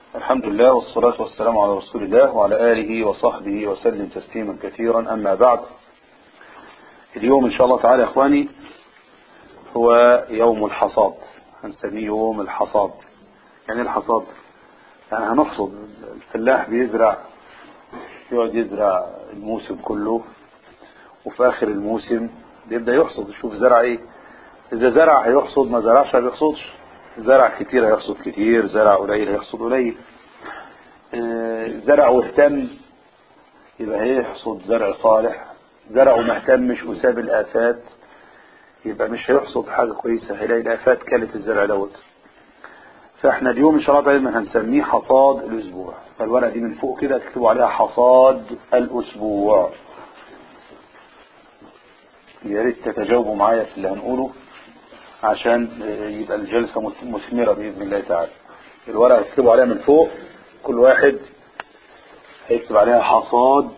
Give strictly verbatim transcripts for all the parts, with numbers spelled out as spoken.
الحمد لله والصلاة والسلام على رسول الله وعلى آله وصحبه وسلم تسليما كثيرا. أما بعد، اليوم إن شاء الله تعالى يا إخواني هو يوم الحصاد، هنسميه يوم الحصاد. يعني الحصاد يعني هنحصد. الفلاح بيزرع، يقعد يزرع الموسم كله، وفي آخر الموسم بيبدأ يحصد، يشوف زرع إيه. إذا زرع هيحصد، ما زرعش ما بيحصدش. زرع كتير هيحصد كتير، زرع قليل هيحصد قليل. زرع واهتم يبقى هيحصد زرع صالح، زرع وما اهتمش وساب الآفات يبقى مش هيحصد حاجة كويسة، هيلاقي الآفات كلت الزرع دوت. فاحنا اليوم ان شاء الله دايما هنسميه حصاد الاسبوع. فالورقة دي من فوق كده تكتبوا عليها حصاد الاسبوع. يا ريت تتجاوبوا معايا في اللي هنقوله عشان يبقى الجلسة مثمرة بإذن الله تعالى. الورقة تكتبوا عليها من فوق، كل واحد هيكتب عليها حصاد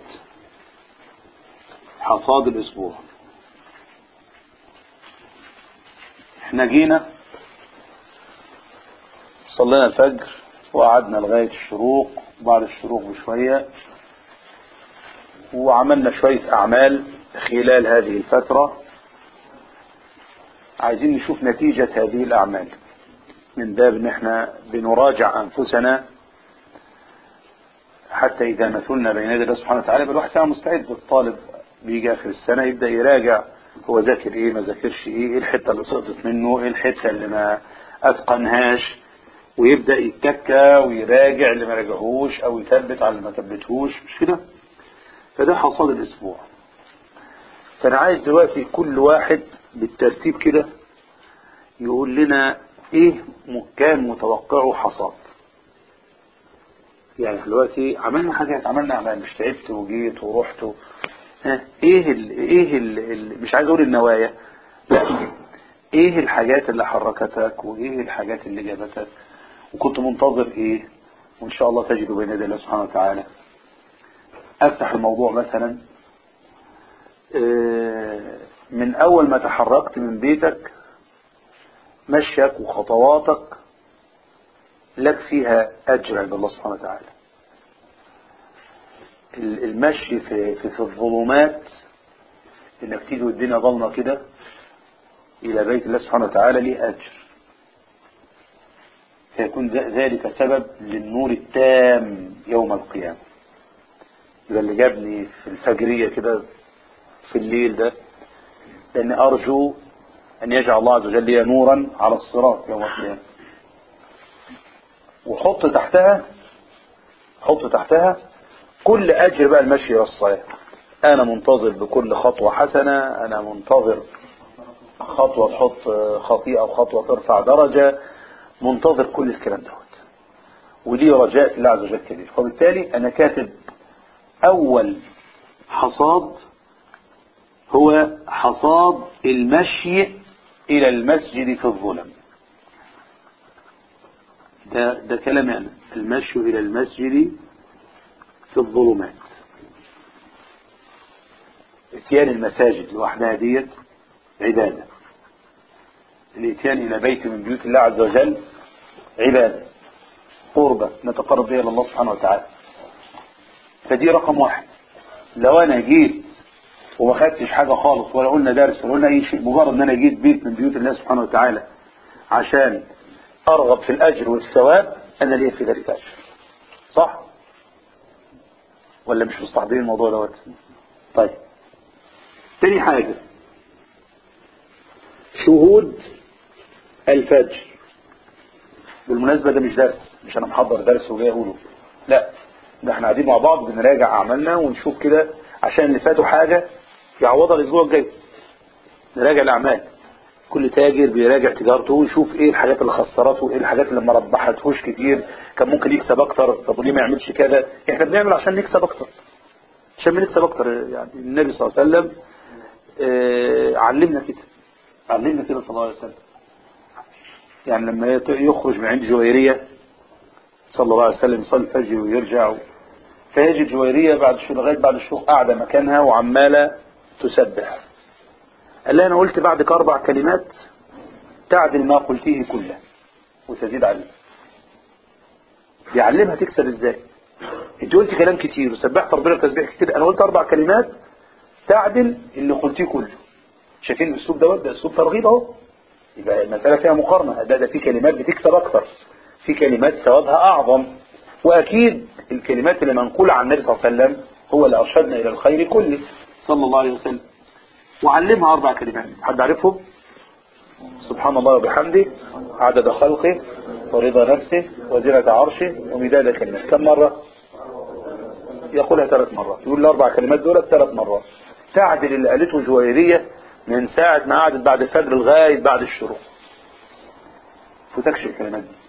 حصاد الاسبوع. احنا جينا صلينا الفجر وقعدنا لغاية الشروق، وبعد الشروق بشوية وعملنا شوية اعمال خلال هذه الفترة. عايزين نشوف نتيجة هذه الاعمال من باب ان احنا بنراجع انفسنا، حتى اذا مثلنا بين يدي الله سبحانه وتعالى بالواحد فيها مستعد. الطالب بيجي اخر السنة يبدأ يراجع هو ذاكر ايه، ما ذاكرش ايه، ايه الحتة اللي سقطت منه، ايه الحتة اللي ما اتقنهاش، ويبدأ يتكى ويراجع اللي ما راجعهوش او يثبت على اللي ما ثبتهوش، مش كده؟ فده حصاد الاسبوع. فانا عايز دلوقتي كل واحد بالترتيب كده يقول لنا ايه كان متوقعه حصاد. يعني دلوقتي عملنا حاجات، عملنا اعمال، مش تعبت وجيت ورحت و... ها ايه ال ايه ال ال مش عايز اقول النوايا، لا، ايه الحاجات اللي حركتك وايه الحاجات اللي جابتك، وكنت منتظر ايه، وان شاء الله تجد بين يدي الله سبحانه وتعالى. افتح الموضوع مثلا من اول ما تحركت من بيتك، مشيك وخطواتك لك فيها اجر عند الله سبحانه وتعالى. المشي في, في, في الظلمات، انك تيجي والدنيا ضلمه كده الى بيت الله سبحانه وتعالى ليه اجر، فيكون ذلك سبب للنور التام يوم القيامه. يبقى اللي جابني في الفجريه كده في الليل ده، لأني أرجو أن يجعل الله عز وجل لي نورا على الصراط يوم القيامة. وحط تحتها حط تحتها كل أجر بقى المشي والصلاة. أنا منتظر بكل خطوة حسنة، أنا منتظر خطوة تحط خطيئة أو خطوة ترفع درجة، منتظر كل الكلام دوت، ولي رجاء في الله عز وجل كبير. وبالتالي أنا كاتب أول حصاد هو حصاد المشي إلى المسجد في الظلم. ده, ده كلام يعني المشي إلى المسجد في الظلمات. اتيان المساجد لوحدها ديت عبادة. الاتيان إلى بيت من بيوت الله عز وجل عبادة، قربة نتقرب بها إلى الله سبحانه وتعالى. فدي رقم واحد. لو أنا جيت وما خدتش حاجة خالص، ولا قلنا درس ولا قلنا أي شيء، مجرد أن أنا جيت بيت من بيوت الله سبحانه وتعالى عشان أرغب في الأجر والثواب، أنا ليه في ذلك أجر. صح؟ ولا مش مستحضرين الموضوع دوت؟ طيب، تاني حاجة شهود الفجر. بالمناسبة ده مش درس، مش أنا محضر درس وجاي أقوله، لا، ده احنا قاعدين مع بعض بنراجع أعمالنا ونشوف كده عشان اللي فاتوا حاجة يعوضها الأسبوع الجاي. نراجع الأعمال، كل تاجر بيراجع تجارته ويشوف ايه الحاجات اللي خسرته وايه الحاجات اللي ما ربحتهوش كتير، كان ممكن يكسب اكتر، طب وليه ما يعملش كذا. احنا بنعمل عشان نكسب اكتر، عشان نكسب اكتر. يعني النبي صلى الله عليه وسلم اه علمنا كده علمنا كده صلى الله عليه وسلم. يعني لما يخرج من عند جويرية صلى الله عليه وسلم يصلي الفجر ويرجع، فيجد جويرية بعد شو لغاية بعد الشروق قاعدة مكانها وعمالة تسبح. قال لها انا قلت بعدك اربع كلمات تعدل ما قلتيه كله وتزيد عليه. بيعلمها تكسب ازاي. انت قلت كلام كتير وسبحت ربنا بتسبيح كتير، انا قلت اربع كلمات تعدل اللي قلتيه كله. شايفين الاسلوب دوت؟ ده اسلوب ترغيب اهو. يبقى المساله فيها مقارنه، ده ده في كلمات بتكسب اكتر، في كلمات ثوابها اعظم. واكيد الكلمات اللي منقوله عن النبي صلى الله عليه وسلم هو اللي ارشدنا الى الخير كله صلى الله عليه وسلم. وعلمها اربع كلمات، حد عارفهم؟ سبحان الله وبحمده، عدد خلقه، ورضا نفسه، وزنة عرشه، ومداد كلمات. كم مرة؟ يقولها ثلاث مرات. يقول الاربع كلمات دول ثلاث مرات، تعدل اللي قالته الجويرية من ساعة ما قعدت بعد الفجر لغاية بعد الشروق. فتكش الكلمات دي.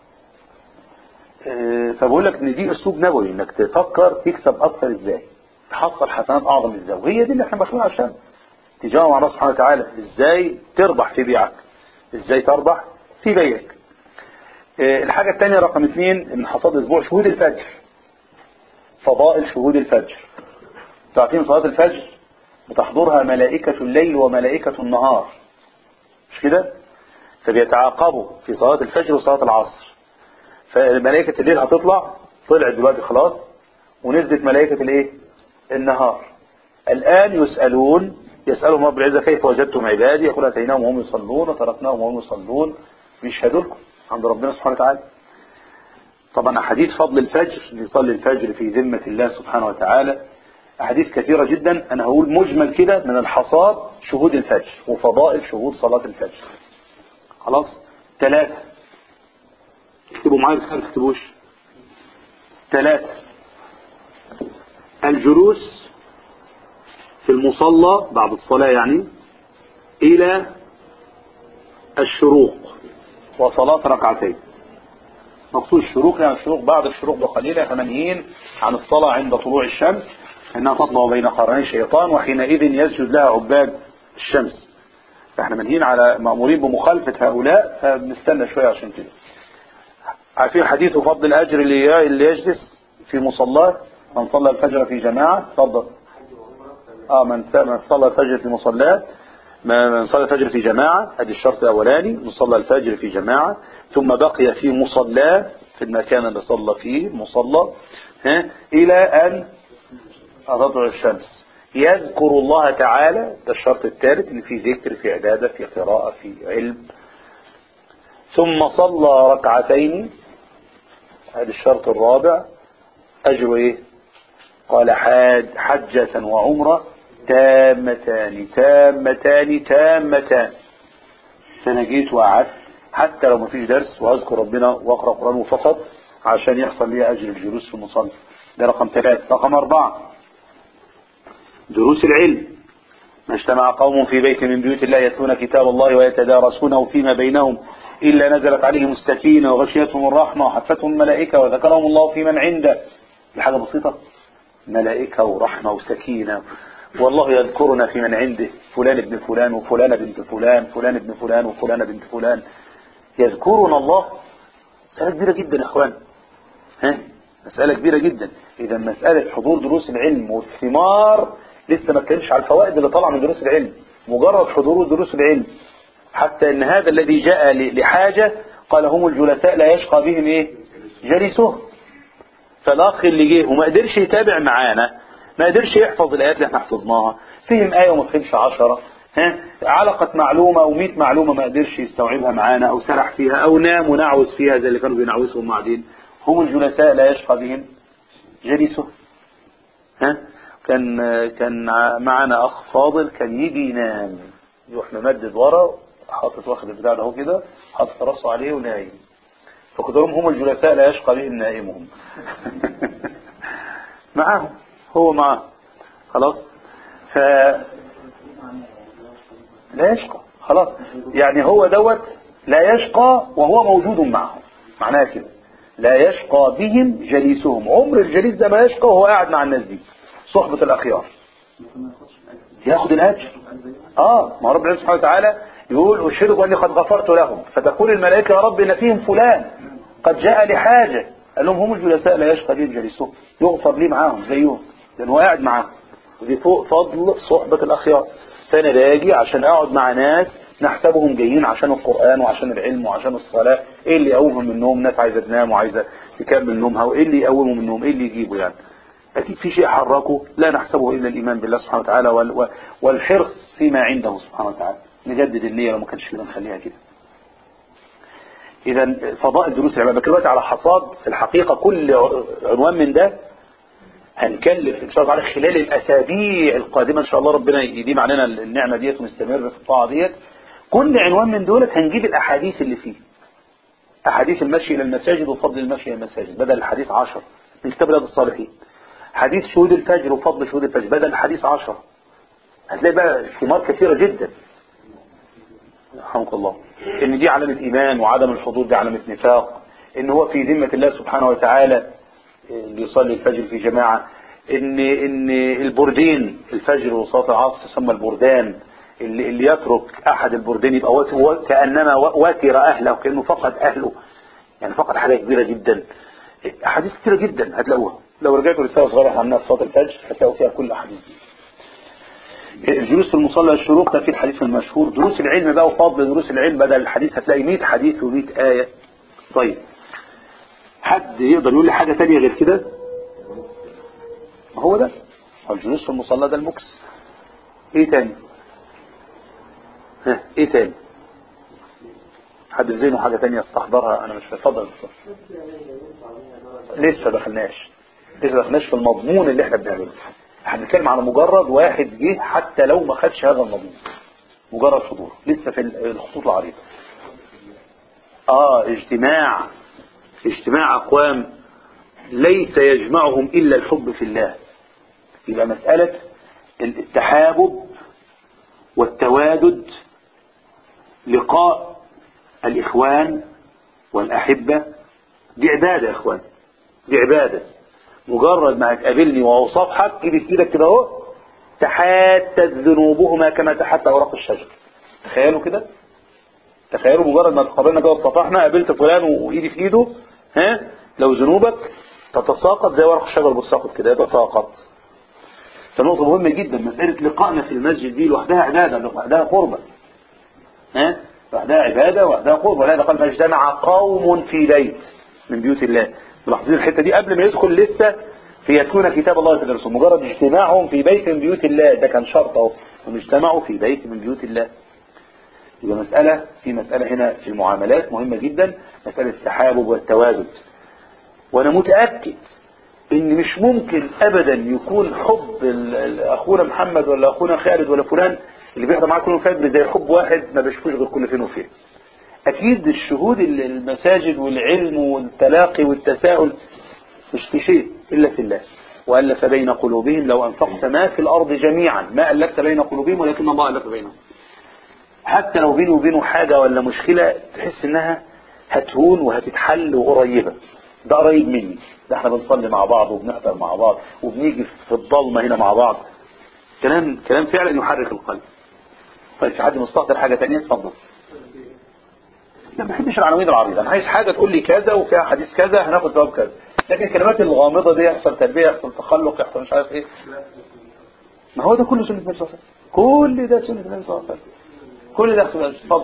أه فبقول لك ان دي اسلوب نبوي، انك تفكر تكسب اكثر ازاي، تحصل حسنات اعظم ازاي، وهي دي اللي احنا مخلوقين عشان تجاوب مع الله سبحانه وتعالى. ازاي تربح في بيعك، ازاي تربح في بيعك. أه الحاجة الثانية رقم اثنين، ان حصاد اسبوع شهود الفجر، فضائل شهود الفجر. تعرفين صلاة الفجر بتحضرها ملائكة الليل وملائكة النهار، مش كده؟ فبيتعاقبوا في صلاة الفجر وصلاة العصر. فملائكة الليل هتطلع، طلعت دلوقتي خلاص، ونزلت ملائكة الايه؟ النهار. الآن يسألون، يسألهم رب العزة كيف وجدتم عبادي، يقول أتيناهم وهم يصلون وتركناهم وهم يصلون. بيشهدوا لكم عند ربنا سبحانه وتعالى. طبعا أحاديث فضل الفجر، يصلي الفجر في ذمة الله سبحانه وتعالى، أحاديث كثيرة جدا. أنا هقول مجمل كده من الحصاد شهود الفجر وفضائل شهود صلاة الفجر. خلاص؟ ثلاثة، اكتبوا معايا بس ما تكتبوش. ثلاثة، الجلوس في المصلى بعد الصلاة يعني إلى الشروق وصلاة ركعتين. مقصود الشروق يعني الشروق بعد الشروق بقليل. احنا منهيين عن الصلاة عند طلوع الشمس، انها تطلع بين قرني الشيطان وحينئذ يسجد لها عباد الشمس. فاحنا منهيين على مأمورين بمخالفة هؤلاء، فبنستنى شوية عشان كده. عارفين حديث فضل الأجر اللي اللي يجلس في مصلاه، من صلى الفجر في جماعة. تفضل. اه من من صلى الفجر في مصلاه، من صلى الفجر في جماعة، ادي الشرط الاولاني، من صلى الفجر في جماعة ثم بقي في مصلاه في المكان اللي صلى فيه مصلى، ها، الى ان تطلع الشمس، يذكر الله تعالى. ده الشرط الثالث، ان في ذكر، في عبادة، في قراءة، في علم. ثم صلى ركعتين، هذا الشرط الرابع. اجر ايه؟ قال حاج حجة وعمرة تامتان تامتان تامتان. فانا جيت وقعدت حتى لو ما فيش درس واذكر ربنا واقرا قرآن فقط عشان يحصل لي اجر الجلوس في المصلى. ده رقم ثلاثة. رقم أربعة، دروس العلم. ما اجتمع قوم في بيت من بيوت الله يتلون كتاب الله ويتدارسونه فيما بينهم إلا نزلت عليهم السكينة وغشيتهم الرحمة وحفتهم الملائكة وذكرهم الله في من عنده. دي حاجة بسيطة، ملائكة ورحمة وسكينة، والله يذكرنا في من عنده، فلان ابن فلان وفلان بنت فلان، فلان ابن فلان وفلان بنت فلان، يذكرنا الله. مسألة كبيرة جدا يا اخوان، ها، مسألة كبيرة جدا. إذا مسألة حضور دروس العلم والثمار، لسه ما اتكلمش على الفوائد اللي طالعه من دروس العلم، مجرد حضور دروس العلم. حتى ان هذا الذي جاء لحاجة قال هم الجلساء لا يشقى بهم ايه؟ جلسهم. فالاخ اللي جه وما قدرش يتابع معانا، ما قدرش يحفظ الايات اللي احنا حفظناها، فهم ايه وما فهمش عشرة، ها، علقت معلومة او مئة معلومة ما قدرش يستوعبها معانا، او سرح فيها، او نام ونعوز فيها زي اللي كانوا بينعوزهم بعدين. هم الجلساء لا يشقى بهم جلسهم. ها، كان كان معنا اخ فاضل كان يجي ينام، يروح ممدد ورا، حاطط واخد البتاع ده اهو كده، حاطط راسه عليه ونايم. فكنت لهم هم الجلساء لا يشقى بهم نائمهم. معاهم، هو معاه خلاص. ف لا يشقى خلاص، يعني هو دوت لا يشقى وهو موجود معهم، معناها كده لا يشقى بهم جليسهم. عمر الجليس ده ما يشقى وهو قاعد مع الناس دي، صحبة الأخيار، ياخد الأجر. اه ما رب العزة سبحانه وتعالى يقول أشهدكم أني قد غفرت لهم، فتقول الملائكة يا رب إن فيهم فلان قد جاء لحاجة، قال لهم هم الجلساء لا يشقى بهم جليسهم، يغفر لي معاهم زيهم لأنه قاعد معاهم. ودي فوق فضل صحبة الأخيار. فأنا باجي عشان أقعد مع ناس نحسبهم جايين عشان القرآن وعشان العلم وعشان الصلاة. إيه اللي يقومهم من النوم؟ ناس عايزة تنام وعايزة يكمل نومها، وايه اللي يقومه من النوم، ايه اللي يجيبه يعني. اكيد في شيء حركه لا نحسبه الا الايمان بالله سبحانه وتعالى وال... والحرص فيما عنده سبحانه وتعالى. نجدد النية لو ما كانش كده نخليها كده. اذا فضاء الدروس العلمية بكلمات على حصاد. الحقيقة كل عنوان من ده هنكلف ان شاء الله على خلال الاسابيع القادمة ان شاء الله، ربنا يديم علينا النعمة ديت ونستمر في الطاعة ديت. كل عنوان من دولت هنجيب الاحاديث اللي فيه، احاديث المشي الى المساجد وفضل المشي الى المساجد بدل الحديث عشر من كتاب رياض الصالحين. حديث شهود الفجر وفضل شهود الفجر بدل الحديث عشر. هتلاقي بقى ثمار كثيرة جدا رحمك الله. ان دي علامة ايمان، وعدم الحضور دي علامة نفاق، ان هو في ذمة الله سبحانه وتعالى اللي يصلي الفجر في جماعة، ان ان البردين الفجر وصلاة العصر يسمى البردان، اللي, اللي يترك احد البردين يبقى كأنما واتر اهله، كأنه فقد اهله، يعني فقد حاجة كبيرة جدا. احاديث كثيرة جدا هتلاقوها لو رجعتوا رسالة صغيرة عنها في صلاة الفجر هتلاقوا فيها كل احاديث دي. الجلوس في المصلى الشروق ده في الحديث المشهور. دروس العلم بقى وفضل دروس العلم بدل الحديث هتلاقي مئة حديث ومئة آية. طيب حد يقدر يقول لي حاجة تانية غير كده؟ ما هو ده الجلوس في المصلى ده المكس. ايه تاني؟ ها ايه تاني؟ حد ذهنه حاجة تانية استحضرها؟ انا مش هفضل لسه دخلناش لسه دخلناش في المضمون اللي احنا بنعمله. احنا بنتكلم على مجرد واحد جه حتى لو ما خدش هذا المضمون، مجرد حضور لسه في الخطوط العريضة. اه اجتماع اجتماع اقوام ليس يجمعهم الا الحب في الله. يبقى مسألة التحابب والتوادد، لقاء الاخوان والاحبة، دي عبادة يا اخوان، دي عبادة. مجرد ما هتقابلني واصافحك ايدي في ايدك كده اهو تحاتت ذنوبهما كما تحت اوراق الشجر. تخيلوا كده، تخيلوا مجرد ما تقابلنا كده وتصافحنا، قابلت فلان وايدي في ايده، ها لو ذنوبك تتساقط زي ورق الشجر بتساقط كده يتساقط. فنقطة مهمة جدا مسألة لقائنا في المسجد دي لوحدها عبادة، لوحدها قربة، ها لوحدها عبادة وحدها قربة. ولهذا قال ما اجتمع قوم في بيت من بيوت الله. ملاحظين الحتة دي قبل ما يدخل لسه في يتلون كتاب الله ويتدرسون، مجرد اجتماعهم في بيت من بيوت الله ده كان شرط اهو، هم اجتمعوا في بيت من بيوت الله. يبقى مسألة في مسألة هنا في المعاملات مهمة جدا، مسألة التحابب والتوادد. وانا متأكد ان مش ممكن ابدا يكون حب اخونا محمد ولا اخونا خالد ولا فلان اللي بيحضر معاه كل فجر زي حب واحد ما بيشوفوش غير كل فين وفين. اكيد الشهود المساجد والعلم والتلاقي والتساؤل مش في شيء الا في الله. والف بين قلوبهم لو انفقت ما في الارض جميعا ما الفت بين قلوبهم ولكن الله الف بينهم. حتى لو بينه وبينه حاجة ولا مشكلة تحس انها هتهون وهتتحل وقريبة، ده قريب مني، ده احنا بنصلي مع بعض وبنحضر مع بعض وبنيجي في الضلمة هنا مع بعض. كلام كلام فعلا يحرك القلب. طيب في حد مستحضر حاجة تانية؟ اتفضل. لا ما بحبش العناوين العريضة، انا عايز حاجة تقول لي كذا وفيها حديث كذا هناخد ثواب كذا، لكن الكلمات الغامضة دي يحصل تربية يحصل تخلق يحصل مش عارف ايه، ما هو ده كله سنة النبي صلى الله عليه وسلم، كل ده سنة النبي صلى الله عليه وسلم، كل ده. اتفضل.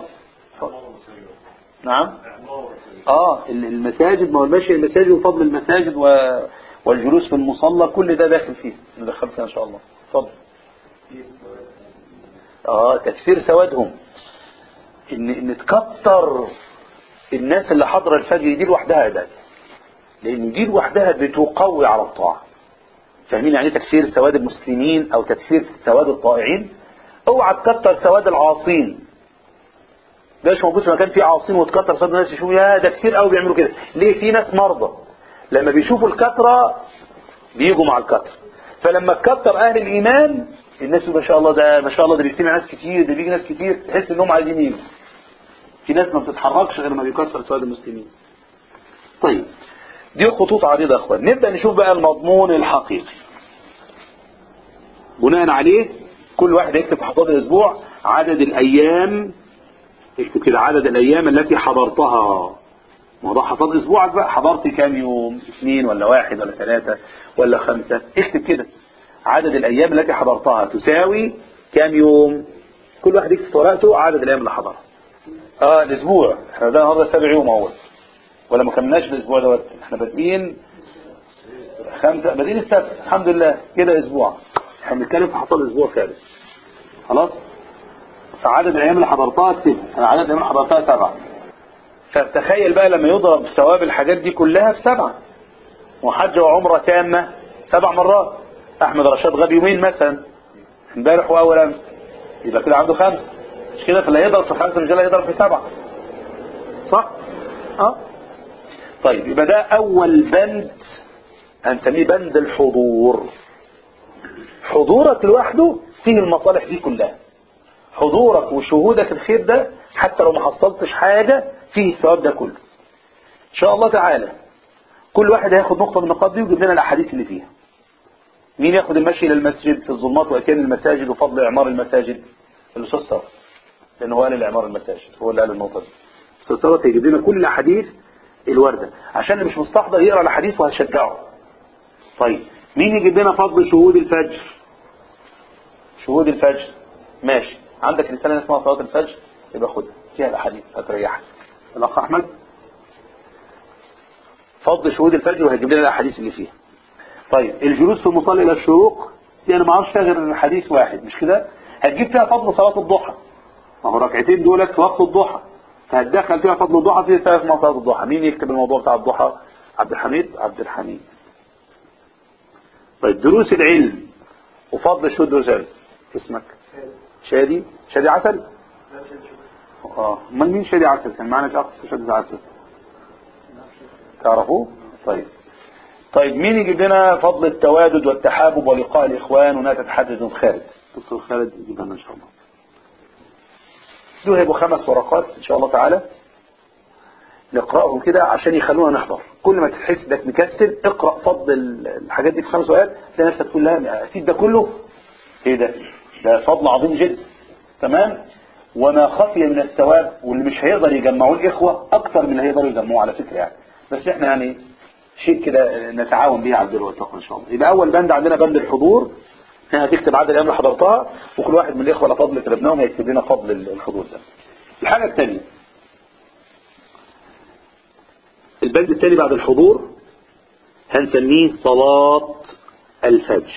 نعم. اه المساجد، ما هو المشي المساجد وفضل المساجد و... والجلوس في المصلى كل ده داخل فيه، ندخل فيه ان شاء الله. اتفضل. اه تكسير سوادهم، ان ان تكتر الناس اللي حضر الفجر دي لوحدها عباده، لان دي لوحدها بتقوي على الطاعه. فاهمين يعني تكسير سواد المسلمين او تكسير سواد الطائعين؟ اوعى تكتر سواد العاصين، ده مش موجود في مكان فيه عاصين وتكتر سواد الناس يشوفوا يا ده كتير قوي بيعملوا كده. ليه؟ في ناس مرضى لما بيشوفوا الكترة بيجوا مع الكتر، فلما تكتر اهل الايمان الناس ما شاء الله ده ما شاء الله ده بيجتمع ناس كتير ده بيجي ناس كتير تحس انهم عايزين يجوا. في ناس ما بتتحركش غير ما بيكتر سواد المسلمين. طيب دي خطوط عريضة يا اخوان. نبدأ نشوف بقى المضمون الحقيقي. بناء عليه كل واحد يكتب في حصاد الاسبوع عدد الايام، اكتب كده عدد الايام التي حضرتها. موضوع حصاد اسبوعك بقى، حضرت كام يوم؟ اثنين ولا واحد ولا ثلاثة ولا خمسة؟ اكتب كده عدد الايام التي حضرتها تساوي كام يوم. كل واحد يكتب في ورقته عدد الايام اللي حضرها. اه الاسبوع احنا ده النهارده سبع يوم اهو. ولا ما كملناش الاسبوع دوت؟ احنا بادئين خمسة، بادئين السبت الحمد لله كده اسبوع. احنا بنتكلم في حصل اسبوع كامل خلاص. فعدد الايام اللي حضرتها اكتبها، انا عدد الايام اللي حضرتها سبعة. فتخيل بقى لما يضرب ثواب الحاجات دي كلها في سبعة، وحج وعمرة تامة سبع مرات. احمد رشاد غاب يومين مثلا امبارح واول امس، يبقى كده عنده خمسة، مش كده؟ فلا يضرب في خمسة مش لا يضرب في سبعة، صح؟ اه طيب يبقى ده اول بند هنسميه بند الحضور. حضورك لوحده فيه المصالح دي كلها. حضورك وشهودك الخير ده حتى لو ما حصلتش حاجة فيه الثواب ده كله ان شاء الله تعالى. كل واحد هياخد نقطة من النقاط دي ويجيب لنا الاحاديث اللي فيها. مين ياخد المشي الى المسجد في الظلمات واتيان المساجد وفضل اعمار المساجد؟ الاستاذ ثروت، لانه هو قال الاعمار المساجد، هو اللي قال النقطة دي. الاستاذ ثروت هيجيب لنا كل الاحاديث الواردة عشان اللي مش مستحضر يقرا الاحاديث وهشجعه. طيب مين يجيب لنا فضل شهود الفجر؟ شهود الفجر ماشي، عندك رسالة اسمها صلاة الفجر يبقى خدها فيها الاحاديث هتريحك. الاخ احمد فضل شهود الفجر وهيجيب لنا الاحاديث اللي فيها. طيب الجلوس في المصلى الى الشروق دي انا ما اعرفش غير حديث واحد مش كده؟ هتجيب فيها فضل صلاة الضحى، ما هو ركعتين دولت في وقت الضحى، فهتدخل فيها فضل الضحى في ثلاث صلاة الضحى. مين يكتب الموضوع بتاع الضحى؟ عبد الحميد عبد الحميد. طيب دروس العلم وفضل شهود دروس العلم. اسمك شادي؟ شادي عسل؟ اه امال مين شادي عسل؟ كان معنا شخص شادي عسل تعرفوه؟ طيب طيب مين يجيب لنا فضل التوادد والتحابب ولقاء الاخوان وانها تتحدد خالد؟ دكتور خالد يجيب لنا ان شاء الله. دول هيبقوا خمس ورقات ان شاء الله تعالى نقراهم كده عشان يخلونا نحضر. كل ما تحس انك مكسل اقرا فضل الحاجات دي في خمس ورقات تلاقي نفسك تقول لها اسيب ده كله؟ ايه ده؟ ده فضل عظيم جدا. تمام. وما خفي من الثواب واللي مش هيقدر يجمعوه الاخوه اكثر من اللي هيقدروا يجمعوه على فكره يعني، بس احنا يعني شيء كده نتعاون به على البر والتقوى ان شاء الله. يبقى اول بند عندنا بند الحضور، هنا هتكتب عدد الايام اللي حضرتها وكل واحد من الاخوه على فضل كتبناهم هيكتب لنا فضل الحضور ده. الحاجه الثانيه البند الثاني بعد الحضور هنسميه صلاة الفجر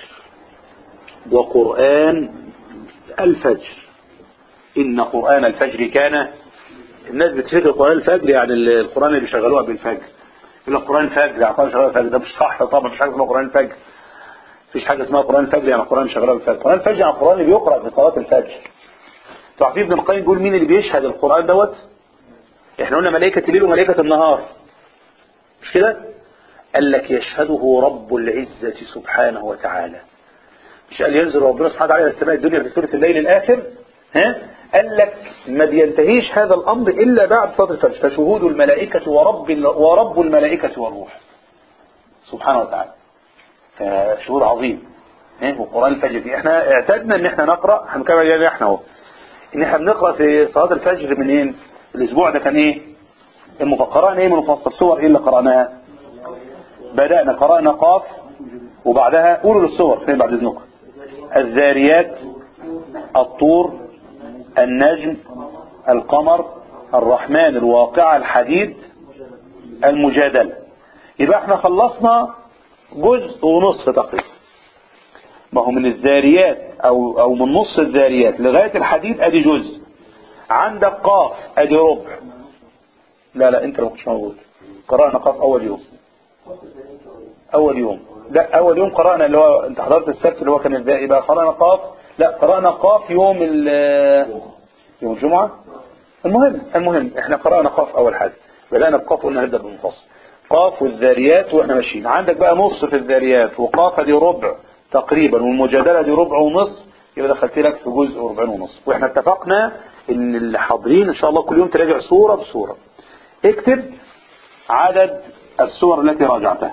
وقرآن الفجر. إن قرآن الفجر كان، الناس بتفكر قرآن الفجر يعني القرآن اللي بيشغلوها بالفجر، يقول لك قرآن الفجر يعني قرآن شغلوها بالفجر، ده مش صح طبعا. مفيش حاجة اسمها قرآن الفجر، مفيش حاجة اسمها قرآن الفجر يعني قرآن شغلوها بالفجر. قرآن الفجر يعني القرآن اللي بيقرأ في صلاة الفجر. تعرفين ابن القيم بيقول مين اللي بيشهد القرآن دوت؟ احنا قلنا ملائكة الليل وملائكة النهار مش كده؟ قال لك يشهده رب العزة سبحانه وتعالى. مش قال ينزل ربنا سبحانه وتعالى إلى السماء الدنيا في سورة الليل الآخر؟ ها؟ قال لك ما بينتهيش هذا الأمر إلا بعد صلاة الفجر، فشهود الملائكة ورب ورب الملائكة والروح سبحانه وتعالى. فشهود عظيم. ها؟ وقرآن الفجر دي احنا اعتدنا ان احنا نقرأ، هنكمل يعني احنا اهو ان احنا بنقرأ في صلاة الفجر منين؟ الاسبوع ده كان ايه؟ قرأنا ايه من مفصل سور ايه اللي قرأناها؟ بدأنا قرأنا قاف وبعدها قولوا للصور فين بعد اذنكم. الذاريات، الطور، النجم، القمر، الرحمن، الواقعة، الحديد، المجادلة. يبقى احنا خلصنا جزء ونصف تقريبا. ما هو من الذاريات او او من نص الذاريات لغاية الحديد ادي جزء. عندك قاف ادي ربع. لا لا انت ما كنتش موجود. قرأنا قاف اول يوم. اول يوم لا اول يوم قرأنا اللي هو انت حضرت السبت اللي هو كان ازاي؟ يبقى قرأنا قاف. لا قرأنا قاف يوم يوم الجمعة. المهم المهم احنا قرأنا قاف اول حاجة، بدأنا بقاف قلنا نبدأ بالمفصل. قاف والذاريات واحنا ماشيين. عندك بقى نص في الذاريات وقاف دي ربع تقريبا والمجادلة دي ربع ونص، يبقى دخلت لك في جزء وربعين ونص. واحنا اتفقنا ان اللي حاضرين ان شاء الله كل يوم تراجع صورة بصورة. اكتب عدد الصور التي راجعتها،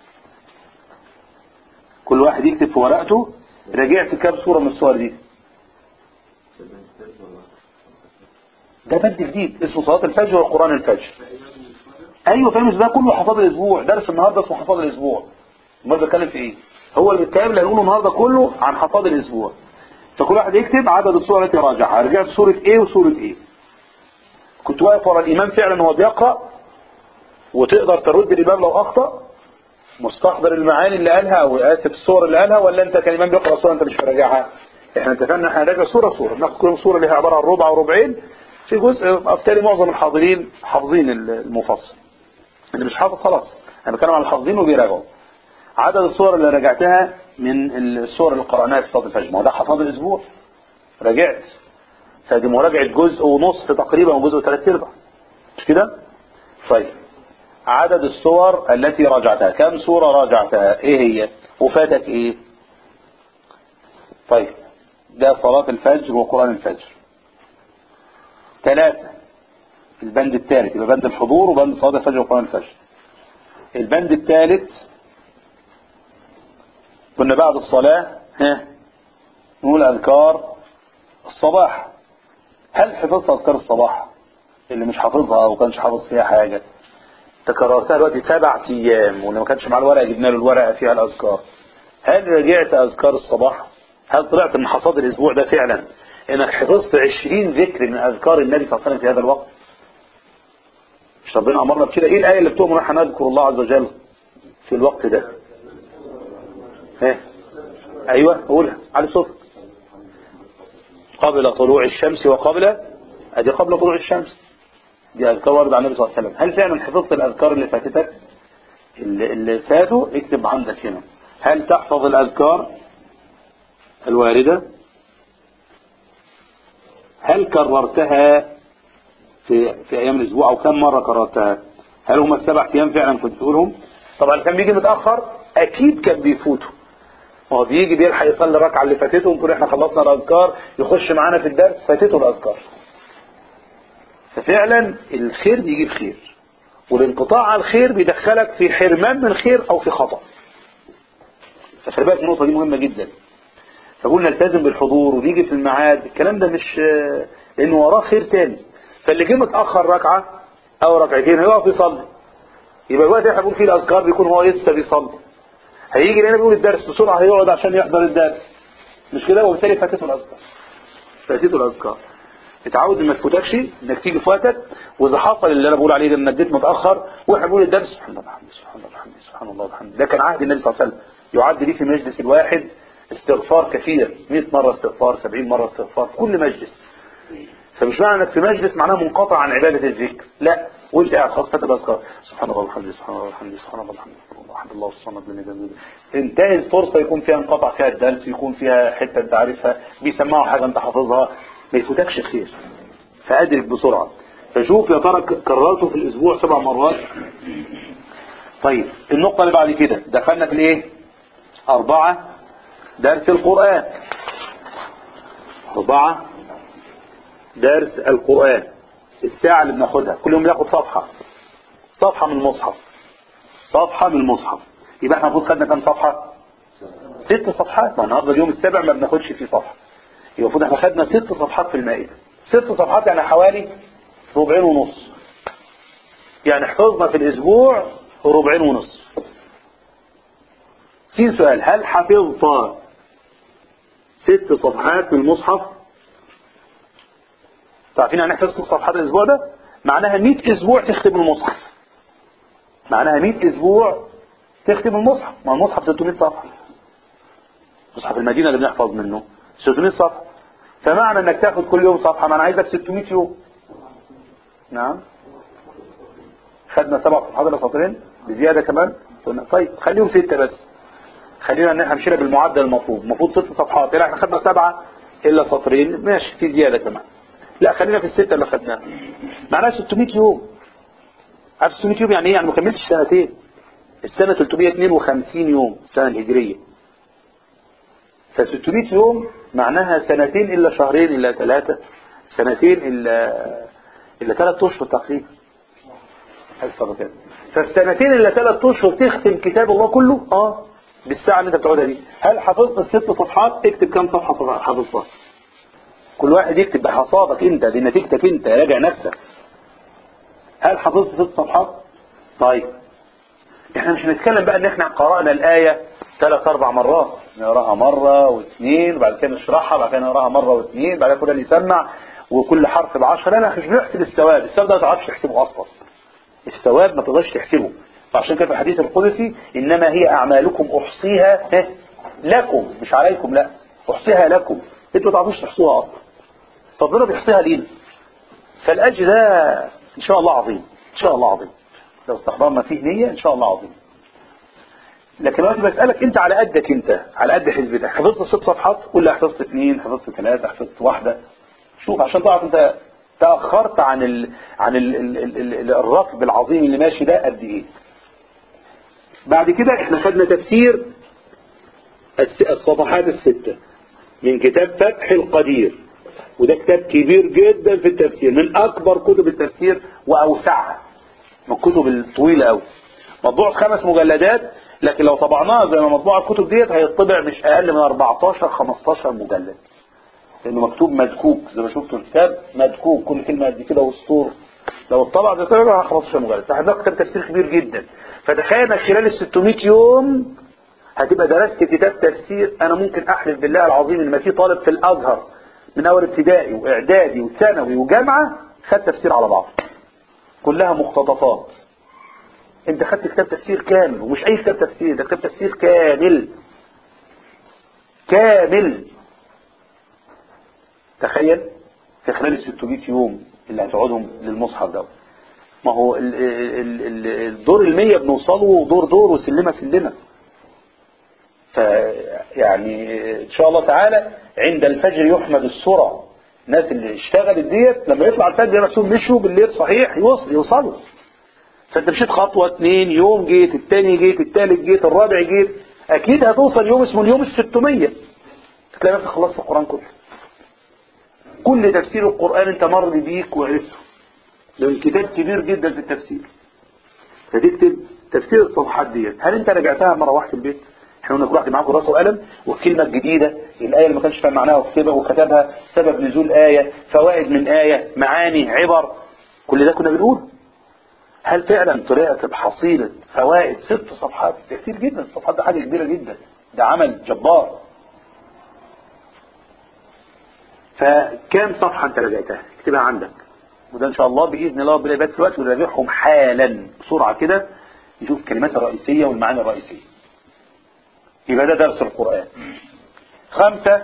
كل واحد يكتب في ورقته راجعت كام صورة من الصور دي. ده بند جديد اسمه صلاة الفجر وقرآن الفجر. ايوه فاهم، ده كله حفاظ الاسبوع. درس النهارده اسمه حفاظ الاسبوع. امال بتكلم في ايه؟ هو الكلام اللي هنقوله النهارده كله عن حفاظ الاسبوع. فكل واحد يكتب عدد الصور التي راجعها. رجعت صورة ايه وصورة ايه. كنت واقف ورا الامام فعلا وهو بيقرأ وتقدر ترد الامام لو اخطأ، مستحضر المعاني اللي قالها او اسف الصور اللي قالها، ولا انت كان الامام بيقرا صوره انت مش مراجعها؟ احنا اتفقنا احنا هنراجع صوره صوره، بناخد كل صوره ليها عباره عن ربع وربعين في جزء، بالتالي معظم الحاضرين حافظين المفصل، اللي مش حافظ خلاص. انا بتكلم عن الحافظين وبيراجعوا. عدد الصور اللي راجعتها من الصور اللي قرأناها في صلاة الفجر، ما هو ده حصاد الاسبوع، راجعت، فدي مراجعة جزء ونصف تقريبا وجزء ثلاث ارباع، مش كده؟ طيب عدد الصور التي راجعتها، كم صورة راجعتها؟ ايه هي؟ وفاتك ايه؟ طيب ده صلاة الفجر وقرآن الفجر. ثلاثة، البند الثالث يبقى بند الحضور وبند صلاة الفجر وقرآن الفجر. البند الثالث كنا بعد الصلاة ها نقول أذكار الصباح. هل حفظت أذكار الصباح؟ اللي مش حافظها أو كانش حافظ فيها حاجة تكررتها دلوقتي سبع أيام، واللي ما كانش معاه الورقة جبنا له الورقة فيها الأذكار. هل رجعت أذكار الصباح؟ هل طلعت من حصاد الأسبوع ده فعلا إنك حفظت عشرين ذكر من أذكار النبي صلى الله عليه وسلم في هذا الوقت؟ مش ربنا أمرنا بكده؟ إيه الآية اللي بتؤمر احنا نذكر الله عز وجل في الوقت ده؟ ها أيوة قولها على صوتك. قبل طلوع الشمس وقبل، أدي قبل طلوع الشمس، دي أذكار واردة عن النبي صلى الله عليه وسلم. هل فعلا حفظت الأذكار اللي فاتتك؟ اللي, اللي فاتوا اكتب عندك هنا. هل تحفظ الأذكار الواردة؟ هل كررتها في في أيام الأسبوع أو كم مرة كررتها؟ هل هم السبع أيام فعلا كنت تقولهم؟ طبعا كان بيجي متأخر أكيد كان بيفوته، هو بيجي بيلحق يصلي الركعة اللي فاتته ونقول احنا خلصنا الأذكار، يخش معانا في الدرس فاتته الأذكار. ففعلا الخير بيجيب خير، والانقطاع على الخير بيدخلك في حرمان من الخير أو في خطأ. فخلي بالك النقطة دي مهمة جدا. فقلنا نلتزم بالحضور ونيجي في الميعاد، الكلام ده مش لأنه وراه خير تاني. فاللي جه متأخر ركعة أو ركعتين هيقف يصلي، يبقى الوقت احنا بنقول فيه الأذكار بيكون هو لسه بيصلي، هيجي لنا بيقول الدرس بسرعة هيقعد عشان يحضر الدرس، مش كده؟ وبالتالي فاتته الأذكار، فاتته الأذكار. اتعود ما تفوتكش انك تيجي في وقتك. واذا حصل اللي انا بقول عليه ده انك جيت متاخر واحنا بنقول الدرس سبحان الله وبحمده سبحان الله وبحمده سبحان الله وبحمده، ده كان عهد النبي صلى الله عليه وسلم، يعد ليه في مجلس الواحد استغفار كثير، مئة مرة استغفار، سبعين مرة استغفار كل مجلس. فمش معنى انك في مجلس معناه منقطع عن عبادة الذكر، لا، وانت قاعد خاص فاتت الاذكار سبحان الله وبحمده سبحان الله وبحمده سبحان الله وبحمده الحمد لله والصمد لله جميل. انتهي الفرصة يكون فيها انقطع فيها الدرس، يكون فيها حتة انت عارفها، بيسمعوا حاجة انت حافظها، ما يفوتكش خير، فأدرك بسرعة. فشوف يا ترى كررته في الأسبوع سبع مرات. طيب النقطة اللي بعد كده دخلنا في الايه؟ أربعة، درس القرآن. أربعة درس القرآن، الساعة اللي بناخدها كل يوم بناخد صفحة، صفحة من المصحف، صفحة من المصحف. يبقى احنا المفروض خدنا كام صفحة؟ ست صفحات. ما النهارده اليوم السابع ما بناخدش فيه صفحة، يبقى المفروض احنا خدنا ست صفحات في المائدة. ست صفحات يعني حوالي ربعين ونص، يعني حفظنا في الاسبوع ربعين ونص. سين سؤال، هل حفظت ست صفحات من المصحف؟ تعرفين يعني حفظت صفحات الاسبوع ده؟ معناها مئة اسبوع تختم المصحف، معناها مئة اسبوع تختم المصحف. ما المصحف ستمائة صفحة، مصحف المدينة اللي بنحفظ منه ستمائة صفحة، فمعنى انك تاخد كل يوم صفحة معنى عايزك ستمائة يوم. نعم خدنا سبع صفحات ولا سطرين بزيادة كمان؟ طيب خليهم ستة بس، خلينا ان احنا نمشينا بالمعدل المطلوب، المفروض ست صفحات، لا احنا خدنا سبعة الا سطرين ماشي في زيادة كمان، لا خلينا في الستة اللي خدناها، معناها ستمائة يوم. عارف ستمائة يوم يعني ايه؟ يعني ما كملتش سنتين، السنة ثلاثمائة واثنين وخمسين يوم السنة الهجرية، فستمائة يوم معناها سنتين الا شهرين الا ثلاثة، سنتين الا الا ثلاث اشهر تقريبا، فالسنتين الا ثلاث اشهر تختم كتاب الله كله اه بالساعة اللي انت بتقعدها دي. هل حفظت الست صفحات؟ اكتب كم صفحة حفظتها، كل واحد يكتب بحصادك انت، دي نتيجتك انت، راجع نفسك. هل حفظت ست صفحات؟ طيب احنا مش هنتكلم بقى ان احنا قرأنا الآية ثلاث اربع مرات، نقراها مرة واثنين وبعد كده نشرحها، بعد كده نقراها مرة واثنين، بعد كده نسمع وكل حرف بعشرة. لا لا مش بنحسب الثواب، الثواب ده ما تعرفش تحسبه اصلا، الثواب ما تقدرش تحسبه. فعشان كده في الحديث القدسي إنما هي أعمالكم أحصيها لكم مش عليكم، لا أحصيها لكم، انتوا ما تعرفوش تحصوها أصلا، ربنا بيحصيها لينا. فالأجر ده إن شاء الله عظيم، إن شاء الله عظيم لو استحضرنا فيه نية، إن شاء الله عظيم. لكن أنا بسألك أنت على قدك، أنت على قد حزبتك. حفظت ست صفحات ولا حفظت اثنين، حفظت ثلاثة، حفظت واحدة؟ شوف عشان تعرف أنت تأخرت عن ال... عن ال... ال... ال... ال... الركب العظيم اللي ماشي ده قد إيه. بعد كده احنا خدنا تفسير الصفحات الستة من كتاب فتح القدير، وده كتاب كبير جدا في التفسير، من أكبر كتب التفسير وأوسعها من الكتب الطويلة أوي. مطبوع في خمس مجلدات، لكن لو طبعناها زي ما مطبوع الكتب ديت هيطبع مش أقل من أربعتاشر خمستاشر مجلد، لأنه مكتوب مدكوك زي ما شفتوا الكتاب مدكوك، كل كلمة قد كده وسطور. لو الطبع زي طبع خمستاشر مجلد، فهذا كتاب تفسير كبير جدا. فتخيل خلال ال ستمائة يوم هتبقى درست كتاب تفسير. أنا ممكن أحلف بالله العظيم إن ما في طالب في الأزهر من أول ابتدائي وإعدادي وثانوي وجامعة خد تفسير على بعض، كلها مقتطفات. انت خدت كتاب تفسير كامل، ومش اي كتاب تفسير، ده كتاب تفسير كامل كامل. تخيل في خلال ال ستمائة يوم اللي هتقعدهم للمصحف ده. ما هو ال ال ال الدور المية بنوصله دور دور وسلمة سلمة. فيعني ان شاء الله تعالى عند الفجر يحمد السرعة. الناس اللي اشتغلت ديت لما يطلع الفجر نفسهم مشوا بالليل صحيح يوصل يوصلوا. فانت مشيت خطوة اتنين، يوم جيت، التاني جيت، التالت جيت، الرابع جيت، اكيد هتوصل يوم اسمه اليوم الستمية تلاقي نفسك خلصت القرآن كله. كل تفسير القرآن انت مر بيك وعرفته، لان كتاب كبير جدا في التفسير. فتكتب تفسير الصفحات ديت. هل انت رجعتها مرة واحدة البيت؟ احنا قلنا كل واحد معاه كراسة وقلم والكلمة الجديدة، الآية اللي ما كانش فاهم معناها وكتبها وكتبها، سبب نزول آية، فوائد من آية، معاني، عبر، كل ده كنا بنقول. هل فعلا طلعت بحصيلة فوائد ست صفحات؟ كتير جدا، الصفحات ده حاجة كبيرة جدا، ده عمل جبار. فكام صفحة انت رجعتها؟ اكتبها عندك، وده ان شاء الله بإذن الله ربنا يبارك في الوقت ونراجعهم حالا بسرعة كده، نشوف الكلمات الرئيسية والمعاني الرئيسية. يبقى ده درس القرآن. خمسة،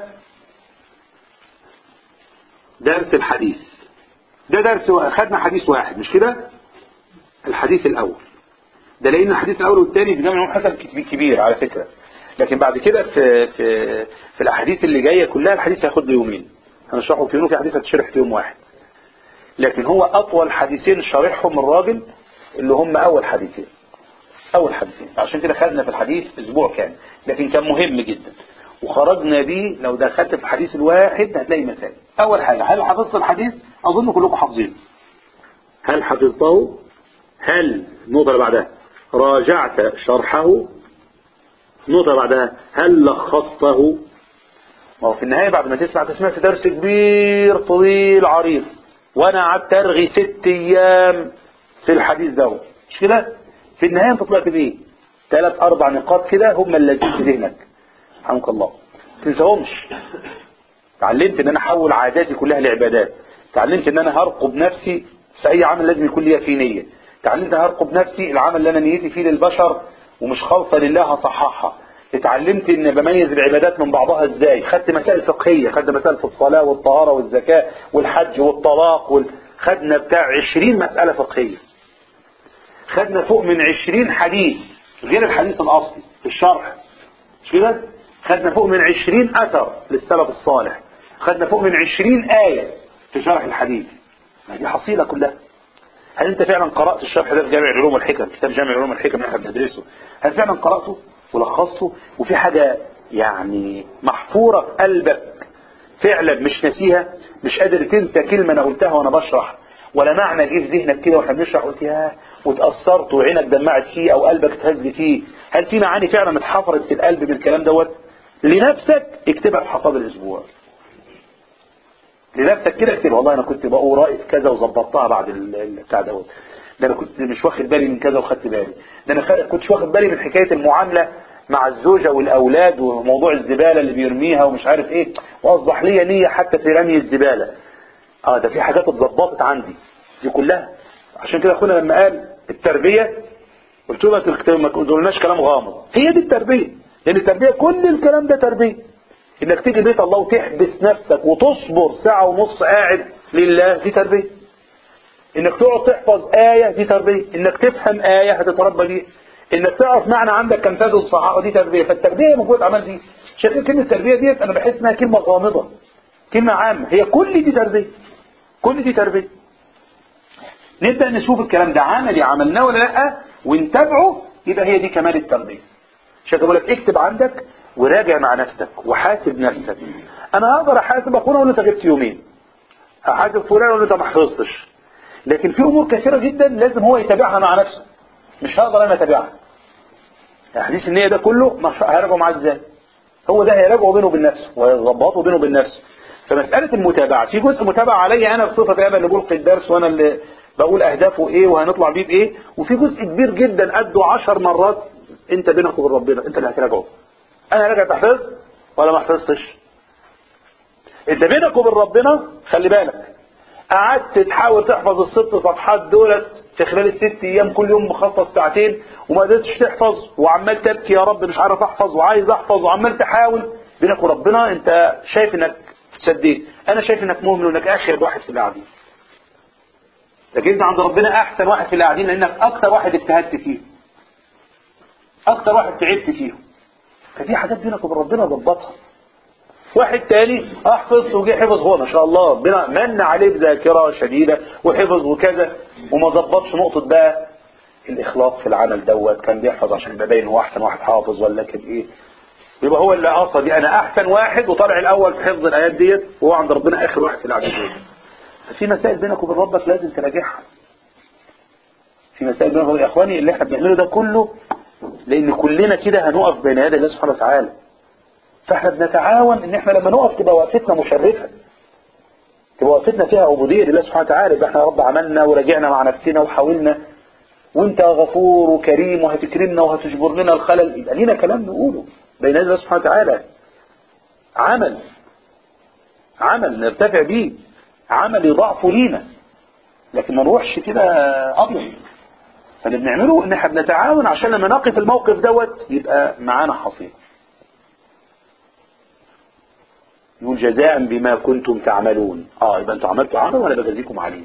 درس الحديث. ده درس خدنا حديث واحد مش كده؟ الحديث الأول ده، لأن الحديث الأول والثاني في جامع الإمام حسن كبير على فكرة، لكن بعد كده في في في الأحاديث اللي جاية كلها الحديث هياخد له يومين هنشرحه في يوم، في حديث هتشرح في يوم واحد، لكن هو أطول حديثين شارحهم الراجل اللي هم أول حديثين أول حديثين عشان كده خدنا في الحديث أسبوع كان، لكن كان مهم جدا وخرجنا بيه. لو دخلت في الحديث الواحد هتلاقي مسائل. أول حاجة، هل حفظت الحديث؟ أظن كلكم حافظينه. هل حفظته؟ هل النقطة اللي بعدها راجعت شرحه؟ النقطة اللي بعدها هل لخصته؟ ما هو في النهاية بعد ما تسمع تسمع في درس كبير طويل عريض، وانا قعدت ارغي ست ايام في الحديث ده مش كده؟ في النهاية انت طلعت بايه؟ ثلاث اربع نقاط كده هم اللازم في ذهنك، رحمك الله تنساهمش. تعلمت ان انا احول عاداتي كلها لعبادات، تعلمت ان انا هرقب نفسي في اي عمل لازم يكون ليا فيه نية، تعلمت هرقب نفسي العمل اللي انا نيتي فيه للبشر ومش خالصة لله هصححها. اتعلمت ان بميز العبادات من بعضها ازاي، خدت مسائل فقهية، خدنا مسائل في الصلاة والطهارة والزكاة والحج والطلاق وال... خدنا بتاع عشرين مسألة فقهية، خدنا فوق من عشرين حديث غير الحديث الاصلي في الشرح مش كده؟ خدنا فوق من عشرين اثر للسلف الصالح، خدنا فوق من عشرين آية في شرح الحديث. ما دي حصيلة كلها. هل انت فعلا قرأت الشرح ده في جامع العلوم والحكم، كتاب جامع العلوم والحكم اللي احنا بندرسه؟ هل فعلا قرأته ولخصته وفي حاجة يعني محفورة في قلبك فعلا مش ناسيها، مش قادر تنسى كلمة انا قلتها وانا بشرح، ولا معنى جه في ذهنك كده واحنا بنشرح قلت ياه وتأثرت وعينك دمعت فيه او قلبك اتهز فيه؟ هل في معاني فعلا اتحفرت في القلب بالكلام دوت؟ لنفسك اكتبها في حصاد الاسبوع، لنفسك كده اكتب والله انا كنت بقول رأيت كذا وظبطتها بعد البتاع دوت، ده انا كنت مش واخد بالي من كذا وخدت بالي، ده انا كنت واخد بالي من حكاية المعاملة مع الزوجة والاولاد وموضوع الزبالة اللي بيرميها ومش عارف ايه، واصبح لي نية حتى في رمي الزبالة. اه ده في حاجات اتظبطت عندي دي كلها. عشان كده اخونا لما قال التربية قلت له ما تقولناش كلام غامض، هي دي التربية. لأن التربية كل الكلام ده تربية. إنك تيجي بيت الله وتحبس نفسك وتصبر ساعة ونص قاعد لله، دي تربية. إنك تقعد تحفظ آية، دي تربية. إنك تفهم آية هتتربى بيها. إنك تعرف معنى عندك كم تدل صحاحة، دي تربية. فالتربية موجود عمل دي. شايفين كلمة التربية ديت أنا بحس إنها كلمة غامضة، كلمة عامة. هي كل دي تربية، كل دي تربية. نبدأ نشوف الكلام ده عملي عملناه ولا لأ ونتابعه، يبقى هي دي كمال التربية. عشان بقول لك اكتب عندك وراجع مع نفسك وحاسب نفسك. انا هقدر احاسب اخونا اقول له انت غبت يومين، احاسب فلان اقول له انت ما حفظتش. لكن في امور كثيره جدا لازم هو يتابعها مع نفسه، مش هقدر انا اتابعها. حديث النية ده كله مش هيراجعه معاه ازاي؟ هو ده هيراجعه بينه وبين نفسه ويظبطه بينه وبين نفسه. فمساله المتابعه في جزء متابعه عليا انا بصفتي انا اللي بلقي الدرس وانا اللي بقول اهدافه ايه وهنطلع بيه بايه، وفي جزء كبير جدا قده عشر مرات انت بينك وبين ربنا، انت اللي هتراجعه. انا راجع تحفظ ولا ما حفظتش؟ انت بينك وبين ربنا خلي بالك، قعدت تحاول تحفظ الست صفحات دولت في خلال الست ايام كل يوم مخصص ساعتين وما قدرتش تحفظ وعمال تبكي يا رب مش عارف احفظ وعايز احفظ وعمال تحاول، بينك وربنا انت شايف انك سديت. انا شايف انك مؤمن وانك اخر واحد في القاعدين، لكن انت عند ربنا احسن واحد في القاعدين لانك اكتر واحد اجتهدت فيه، اكتر واحد تعبت فيه. ففي حاجات بينك وبين ربنا ظبطها. واحد تاني احفظ وجي حفظ هو ما شاء الله ربنا من عليه بذاكره شديده وحفظ وكذا وما ظبطش نقطه بقى الاخلاص في العمل دوت، كان بيحفظ عشان يبقى باين هو احسن واحد حافظ ولا كان ايه، يبقى هو اللي قصد دي انا احسن واحد وطالع الاول في حفظ الايات ديت وهو عند ربنا اخر واحد في العمل ديت. ففي مسائل بينك وبين ربك لازم تراجعها. في مسائل بينك وبين يا اخواني اللي احنا بنعمله ده كله لان كلنا كده هنقف بين يدي الله سبحانه وتعالى. فاحنا بنتعاون ان احنا لما نقف تبقى وقفتنا مشرفه، تبقى وقفتنا فيها عبوديه لله سبحانه وتعالى. يبقى احنا يا رب عملنا وراجعنا مع نفسنا وحاولنا وانت غفور وكريم وهتكرمنا وهتجبر لنا الخلل، يبقى لينا كلام نقوله بين يدي الله سبحانه وتعالى. عمل عمل نرتفع بيه، عمل يضاعفه لينا، لكن ما نروحش كده ابيض. فاللي بنعمله ان احنا بنتعاون عشان لما نقف الموقف دوت يبقى معانا حصيل. يقول جزاء بما كنتم تعملون. اه يبقى انتوا عملتوا عمل وانا بجازيكم عليه.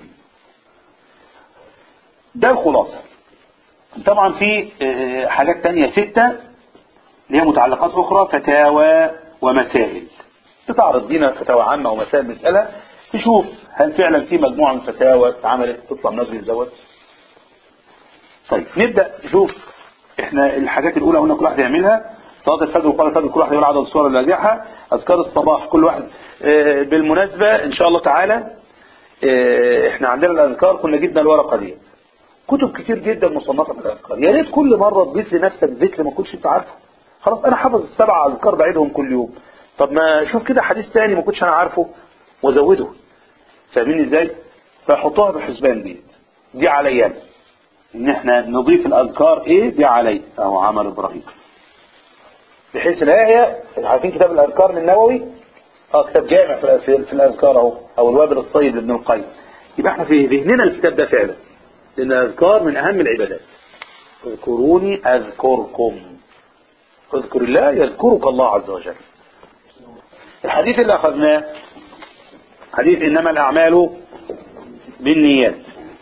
ده الخلاصه. طبعا في حاجات تانية ستة اللي هي متعلقات اخرى، فتاوى ومسائل. تتعرض لنا فتاوى عامه ومسائل نسالها تشوف هل فعلا في مجموعه من الفتاوى اتعملت تطلع من نظر الزواج. طيب نبدا نشوف احنا الحاجات الاولى قلنا كل واحد يعملها. صلاه الفجر وقال الفجر كل واحد يقول عدد الصور اللي راجعها. اذكار الصباح كل واحد. اه بالمناسبه ان شاء الله تعالى اه احنا عندنا الاذكار كنا جبنا الورقه دي كتب كتير جدا مصنفه في الاذكار. يا ريت كل مره تضيف لنفسك ذكر ما كنتش انت عارفه. خلاص انا حافظ السبع اذكار بعيدهم كل يوم، طب ما شوف كده حديث تاني ما كنتش انا عارفه وازوده. فاهمين ازاي؟ فحطوها بالحسبان دي دي عليا ان احنا نضيف الاذكار ايه دي علي اهو عمل ابراهيم، بحيث ان هي عارفين كتاب الاذكار للنووي اه كتاب جامع في, في الاذكار اهو او الوابل الطيب لابن القيم. يبقى احنا في ذهننا الكتاب ده فعلا لان الاذكار من اهم العبادات. اذكروني اذكركم، اذكر الله يذكرك الله عز وجل. الحديث اللي اخذناه حديث انما الاعمال بالنيات،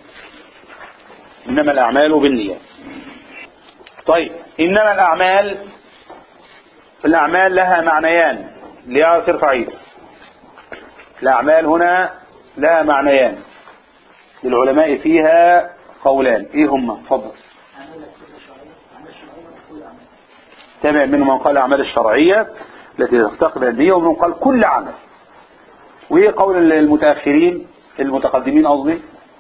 انما الاعمال بالنيات. طيب انما الاعمال الاعمال لها معنيان ليها ترفع ايدك. الاعمال هنا لها معنيان للعلماء فيها قولان ايه هما؟ اتفضل. تابع منهم من قال الاعمال الشرعيه التي تفتقد النيه ومن قال كل عمل. وايه قول المتاخرين المتقدمين قصدي؟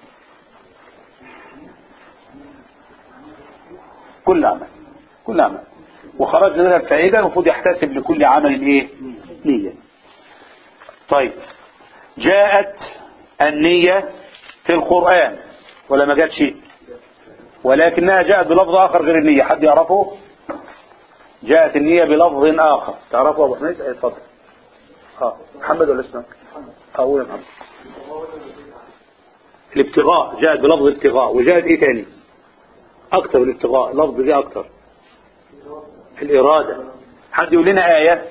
كل عمل كل عمل. وخرج منها الفائده المفروض يحتسب لكل عمل ايه؟ نيه. طيب جاءت النيه في القران ولا ما جاتش؟ ولكنها جاءت بلفظ اخر غير النيه. حد يعرفه؟ جاءت النيه بلفظ اخر تعرفه ابو حميد؟ اتفضل. اه محمد ولا اسمك؟ اقول يا محمد. الابتغاء جاءت بلفظ ابتغاء. وجاءت ايه تاني؟ اكتر من الابتغاء، لفظ دي اكتر الإرادة. حد يقول لنا آية؟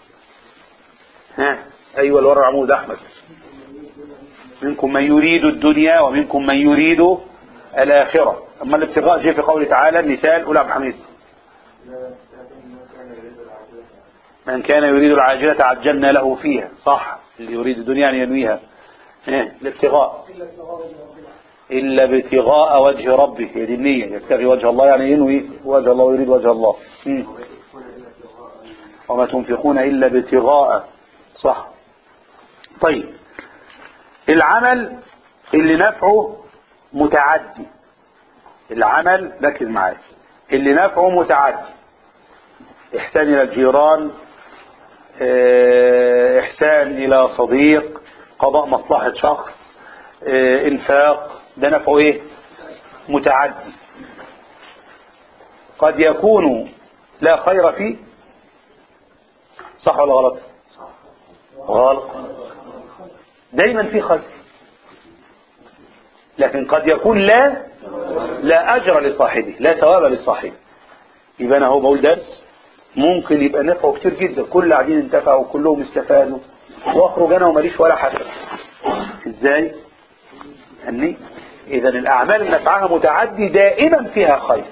ها أيوة اللي ورا عمود أحمد. منكم من يريد الدنيا ومنكم من يريد الآخرة. أما الابتغاء جاء في قوله تعالى مثال. قول عبد الحميد. من كان يريد العاجلة عجلنا له فيها. صح، اللي يريد الدنيا يعني ينويها. ها الابتغاء إلا ابتغاء وجه ربه، هي دي النية، يبتغي وجه الله يعني ينوي وجه الله ويريد وجه الله. م. وما تنفقون إلا ابتغاء. صح. طيب العمل اللي نفعه متعدي، العمل ركز معايا اللي نفعه متعدي، إحسان إلى الجيران، إحسان إلى صديق، قضاء مصلحة شخص، إنفاق، ده نفعه إيه؟ متعدي. قد يكون لا خير فيه. صح ولا غلط؟ غلط. دايما في خير، لكن قد يكون لا لا أجر لصاحبه، لا ثواب لصاحبه. يبقى أنا هو بقول درس ممكن يبقى نفعه كتير جدا، كل قاعدين انتفعوا وكلهم استفادوا، واخرج انا وماليش ولا حسن. ازاي؟ أني إذا الأعمال اللي نفعها متعدي دائما فيها خير،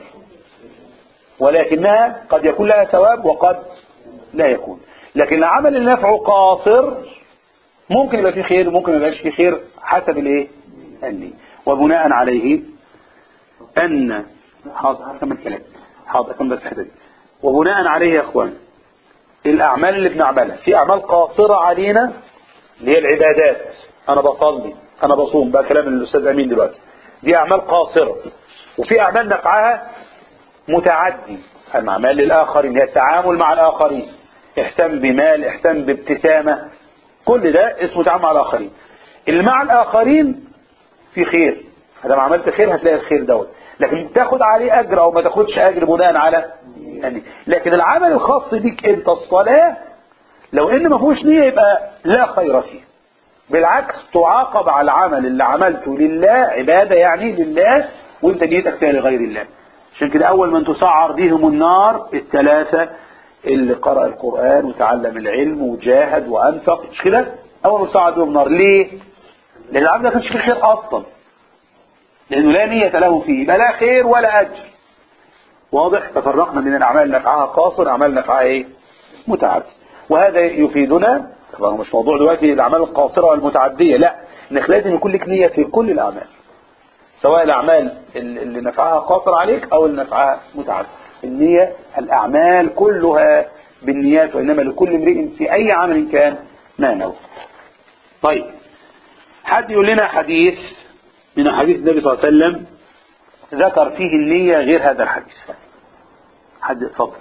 ولكنها قد يكون لها ثواب وقد لا يكون. لكن العمل اللي نفعه قاصر ممكن يبقى فيه خير وممكن ما يبقاش فيه خير حسب الايه؟ النية. وبناء عليه أن حاضر كمل كلام حاضر كمل بس حتى دي. وبناء عليه يا اخوان الأعمال اللي بنعملها في أعمال قاصرة علينا اللي هي العبادات، أنا بصلي أنا بصوم، بقى كلام الأستاذ أمين دلوقتي، دي أعمال قاصرة. وفي أعمال نفعها متعدي، أعمال للآخرين، هي التعامل مع الآخرين، إحسان بمال، إحسان بابتسامة، كل ده اسمه تعامل مع الآخرين. اللي مع الآخرين في خير، هذا ما عملت خير هتلاقي الخير دوت، لكن تاخد عليه أجر أو ما تاخدش أجر بناء على يعني. لكن العمل الخاص بيك أنت الصلاة لو إن ما فيهوش نية يبقى لا خير فيه، بالعكس تعاقب على العمل اللي عملته لله، عبادة يعني لله، وانت نيتك فيها لغير الله. عشان كده أول من تسعر بهم النار الثلاثة اللي قرأ القرآن وتعلم العلم وجاهد وأنفق، مش كده؟ أول من تسعر بهم النار. ليه؟ لأن العبد ما كانش فيه خير أصلا، لأنه لا نية له فيه، يبقى لا خير ولا أجر. واضح؟ تفرقنا من الأعمال اللي نفعها قاصر، أعمال نفعها إيه؟ متعدي. وهذا يفيدنا، طبعا مش موضوع دلوقتي الأعمال القاصرة والمتعدية، لا، إنك لازم يكون لك نية في كل الأعمال، سواء الأعمال اللي نفعها قاصر عليك أو اللي نفعها متعدي. النية الأعمال كلها بالنيات، وإنما لكل امرئ في أي عمل كان ما نوى. طيب حد يقول لنا حديث من حديث النبي صلى الله عليه وسلم ذكر فيه النية غير هذا الحديث. حد اتفضل.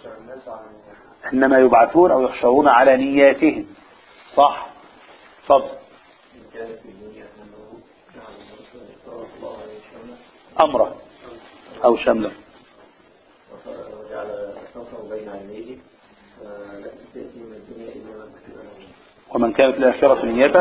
إنما يبعثون أو يحشرون على نياتهم. صح. اتفضل. أمره أو شمله. ومن كانت الآخرة نيته